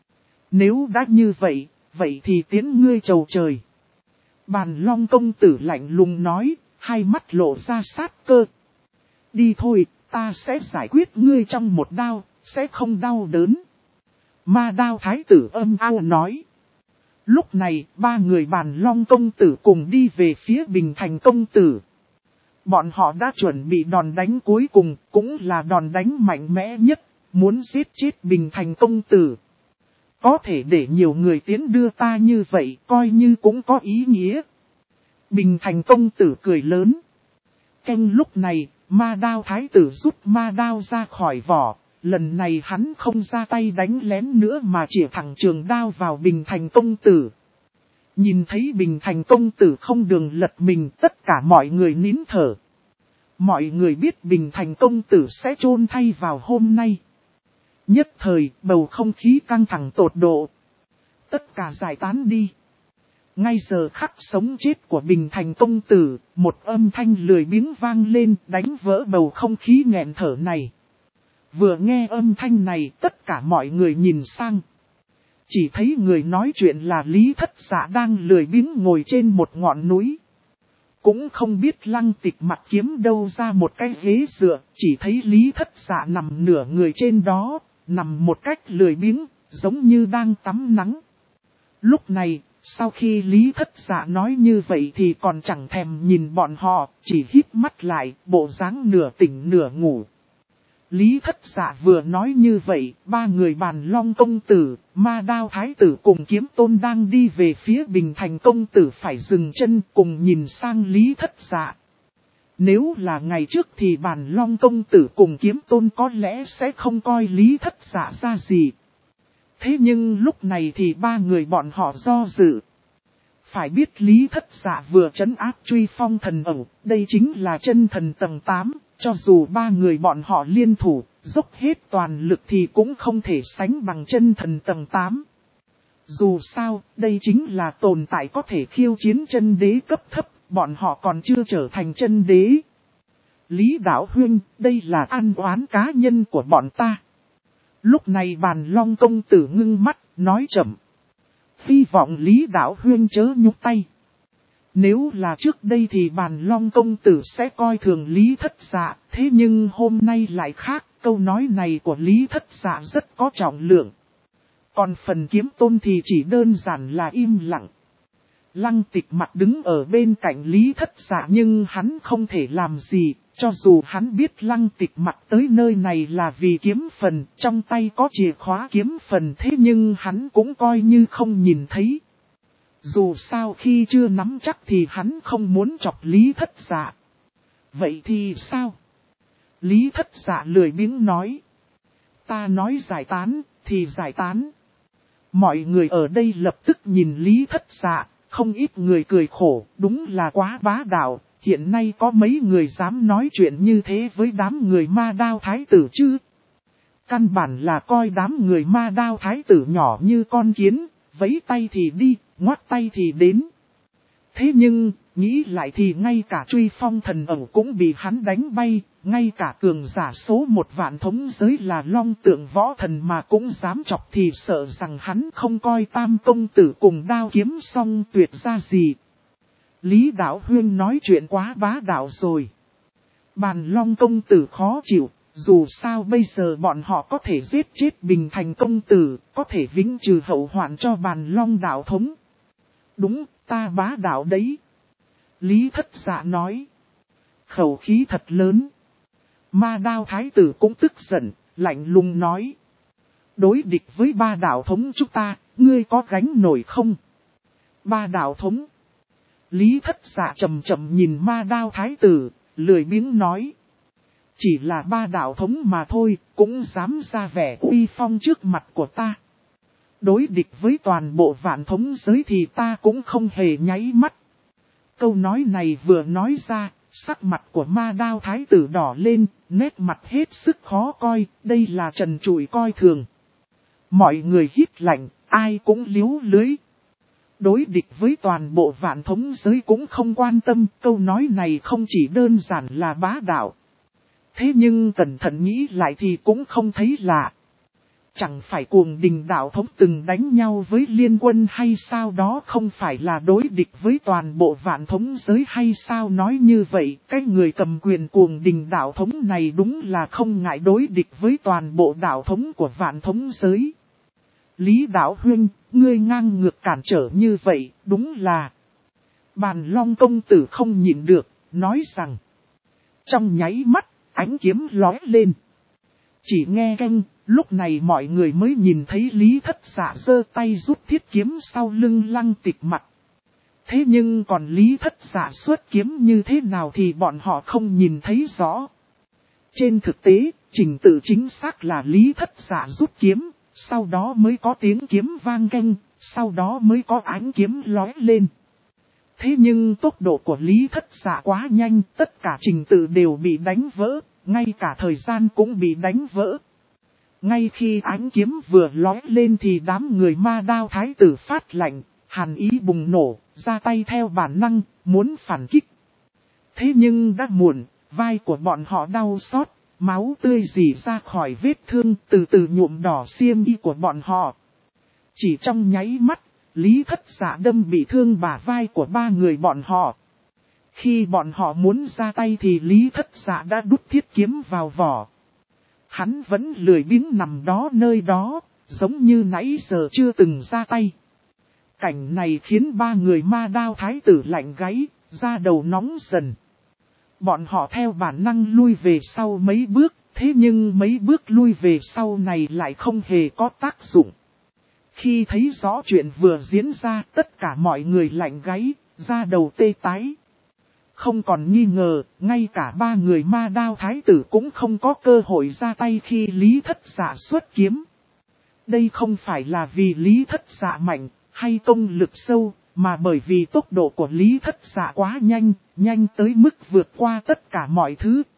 nếu đã như vậy, vậy thì tiến ngươi chầu trời. Bàn Long công tử lạnh lùng nói, hai mắt lộ ra sát cơ. Đi thôi, ta sẽ giải quyết ngươi trong một đao, sẽ không đau đớn. Ma Đao thái tử âm ao nói. Lúc này, ba người Bàn Long công tử cùng đi về phía Bình Thành công tử. Bọn họ đã chuẩn bị đòn đánh cuối cùng, cũng là đòn đánh mạnh mẽ nhất, muốn giết chết Bình Thành công tử. Có thể để nhiều người tiến đưa ta như vậy, coi như cũng có ý nghĩa. Bình Thành công tử cười lớn. Canh lúc này, Ma Đao thái tử rút ma đao ra khỏi vỏ. Lần này hắn không ra tay đánh lén nữa mà chĩa thẳng trường đao vào Bình Thành công tử. Nhìn thấy Bình Thành công tử không đường lật mình, tất cả mọi người nín thở. Mọi người biết Bình Thành công tử sẽ chôn thay vào hôm nay. Nhất thời, bầu không khí căng thẳng tột độ. Tất cả giải tán đi. Ngay giờ khắc sống chết của Bình Thành công tử, một âm thanh lười biếng vang lên đánh vỡ bầu không khí nghẹn thở này. Vừa nghe âm thanh này, tất cả mọi người nhìn sang. Chỉ thấy người nói chuyện là Lý Thất Dạ đang lười biếng ngồi trên một ngọn núi. Cũng không biết Lăng Tịch Mặc kiếm đâu ra một cái ghế dựa, chỉ thấy Lý Thất Dạ nằm nửa người trên đó, nằm một cách lười biếng, giống như đang tắm nắng. Lúc này, sau khi Lý Thất Dạ nói như vậy thì còn chẳng thèm nhìn bọn họ, chỉ híp mắt lại, bộ dáng nửa tỉnh nửa ngủ. Lý Thất Dạ vừa nói như vậy, ba người Bàn Long công tử, Ma Đao thái tử cùng Kiếm Tôn đang đi về phía Bình Thành công tử phải dừng chân cùng nhìn sang Lý Thất Dạ. Nếu là ngày trước thì Bàn Long công tử cùng Kiếm Tôn có lẽ sẽ không coi Lý Thất Dạ ra gì. Thế nhưng lúc này thì ba người bọn họ do dự. Phải biết Lý Thất Dạ vừa trấn áp Truy Phong thần ẩu, đây chính là chân thần tầng 8. Cho dù ba người bọn họ liên thủ, dốc hết toàn lực thì cũng không thể sánh bằng chân thần tầng 8. Dù sao, đây chính là tồn tại có thể khiêu chiến chân đế cấp thấp, bọn họ còn chưa trở thành chân đế. Lý Đạo Huynh, đây là ăn oán cá nhân của bọn ta. Lúc này Bàn Long công tử ngưng mắt, nói chậm. Hy vọng Lý Đạo Huynh chớ nhúc tay. Nếu là trước đây thì Bàn Long công tử sẽ coi thường Lý Thất Dạ, thế nhưng hôm nay lại khác, câu nói này của Lý Thất Dạ rất có trọng lượng. Còn phần Kiếm Tôn thì chỉ đơn giản là im lặng. Lăng Tịch Mặc đứng ở bên cạnh Lý Thất Dạ nhưng hắn không thể làm gì, cho dù hắn biết Lăng Tịch Mặc tới nơi này là vì kiếm phần, trong tay có chìa khóa kiếm phần thế nhưng hắn cũng coi như không nhìn thấy. Dù sao khi chưa nắm chắc thì hắn không muốn chọc Lý Thất Dạ. Vậy thì sao? Lý Thất Dạ lười biếng nói. Ta nói giải tán, thì giải tán. Mọi người ở đây lập tức nhìn Lý Thất Dạ, không ít người cười khổ, đúng là quá bá đạo. Hiện nay có mấy người dám nói chuyện như thế với đám người Ma Đao thái tử chứ? Căn bản là coi đám người Ma Đao thái tử nhỏ như con kiến, vẫy tay thì đi, ngoắt tay thì đến. Thế nhưng, nghĩ lại thì ngay cả Truy Phong thần ẩu cũng bị hắn đánh bay, ngay cả cường giả số 1 vạn thống giới là Long Tượng Võ Thần mà cũng dám chọc thì sợ rằng hắn không coi Tam công tử cùng đao kiếm song tuyệt ra gì. Lý Đạo Huynh nói chuyện quá bá đạo rồi. Bàn Long công tử khó chịu, dù sao bây giờ bọn họ có thể giết chết Bình Thành công tử, có thể vĩnh trừ hậu hoạn cho Bàn Long đạo thống. Đúng, ta bá đạo đấy. Lý Thất Dạ nói. Khẩu khí thật lớn. Ma Đao thái tử cũng tức giận, lạnh lùng nói. Đối địch với ba đạo thống chúng ta, ngươi có gánh nổi không? Ba đạo thống. Lý Thất Dạ chậm chậm nhìn Ma Đao thái tử, lười biếng nói. Chỉ là ba đạo thống mà thôi, cũng dám ra vẻ uy phong trước mặt của ta. Đối địch với toàn bộ vạn thống giới thì ta cũng không hề nháy mắt. Câu nói này vừa nói ra, sắc mặt của Ma Đao thái tử đỏ lên, nét mặt hết sức khó coi, đây là trần trụi coi thường. Mọi người hít lạnh, ai cũng liếu lưới. Đối địch với toàn bộ vạn thống giới cũng không quan tâm, câu nói này không chỉ đơn giản là bá đạo. Thế nhưng cẩn thận nghĩ lại thì cũng không thấy lạ. Chẳng phải Cuồng Đình đạo thống từng đánh nhau với liên quân hay sao, đó không phải là đối địch với toàn bộ vạn thống giới hay sao? Nói như vậy, cái người cầm quyền Cuồng Đình đạo thống này đúng là không ngại đối địch với toàn bộ đạo thống của vạn thống giới. Lý Đạo Huynh, ngươi ngang ngược cản trở như vậy, đúng là... Bàn Long công tử không nhịn được, nói rằng. Trong nháy mắt, ánh kiếm lóe lên. Chỉ nghe canh, lúc này mọi người mới nhìn thấy Lý Thất Dạ giơ tay rút thiết kiếm sau lưng Lăng Tịch mặt. Thế nhưng còn Lý Thất Dạ xuất kiếm như thế nào thì bọn họ không nhìn thấy rõ. Trên thực tế, trình tự chính xác là Lý Thất Dạ rút kiếm, sau đó mới có tiếng kiếm vang canh, sau đó mới có ánh kiếm lóe lên. Thế nhưng tốc độ của Lý Thất Dạ quá nhanh, tất cả trình tự đều bị đánh vỡ, ngay cả thời gian cũng bị đánh vỡ. Ngay khi ánh kiếm vừa lóe lên thì đám người Ma Đao thái tử phát lạnh, hàn ý bùng nổ, ra tay theo bản năng, muốn phản kích. Thế nhưng đã muộn, vai của bọn họ đau xót, máu tươi rỉ ra khỏi vết thương từ từ nhuộm đỏ xiêm y của bọn họ. Chỉ trong nháy mắt, Lý Thất Dạ đâm bị thương bả vai của ba người bọn họ. Khi bọn họ muốn ra tay thì Lý Thất Dạ đã đút thiết kiếm vào vỏ. Hắn vẫn lười biếng nằm đó nơi đó, giống như nãy giờ chưa từng ra tay. Cảnh này khiến ba người Ma Đao thái tử lạnh gáy, da đầu nóng dần. Bọn họ theo bản năng lui về sau mấy bước, thế nhưng mấy bước lui về sau này lại không hề có tác dụng. Khi thấy rõ chuyện vừa diễn ra, tất cả mọi người lạnh gáy, da đầu tê tái. Không còn nghi ngờ, ngay cả ba người Ma Đao thái tử cũng không có cơ hội ra tay khi Lý Thất Dạ xuất kiếm. Đây không phải là vì Lý Thất Dạ mạnh, hay công lực sâu, mà bởi vì tốc độ của Lý Thất Dạ quá nhanh, nhanh tới mức vượt qua tất cả mọi thứ,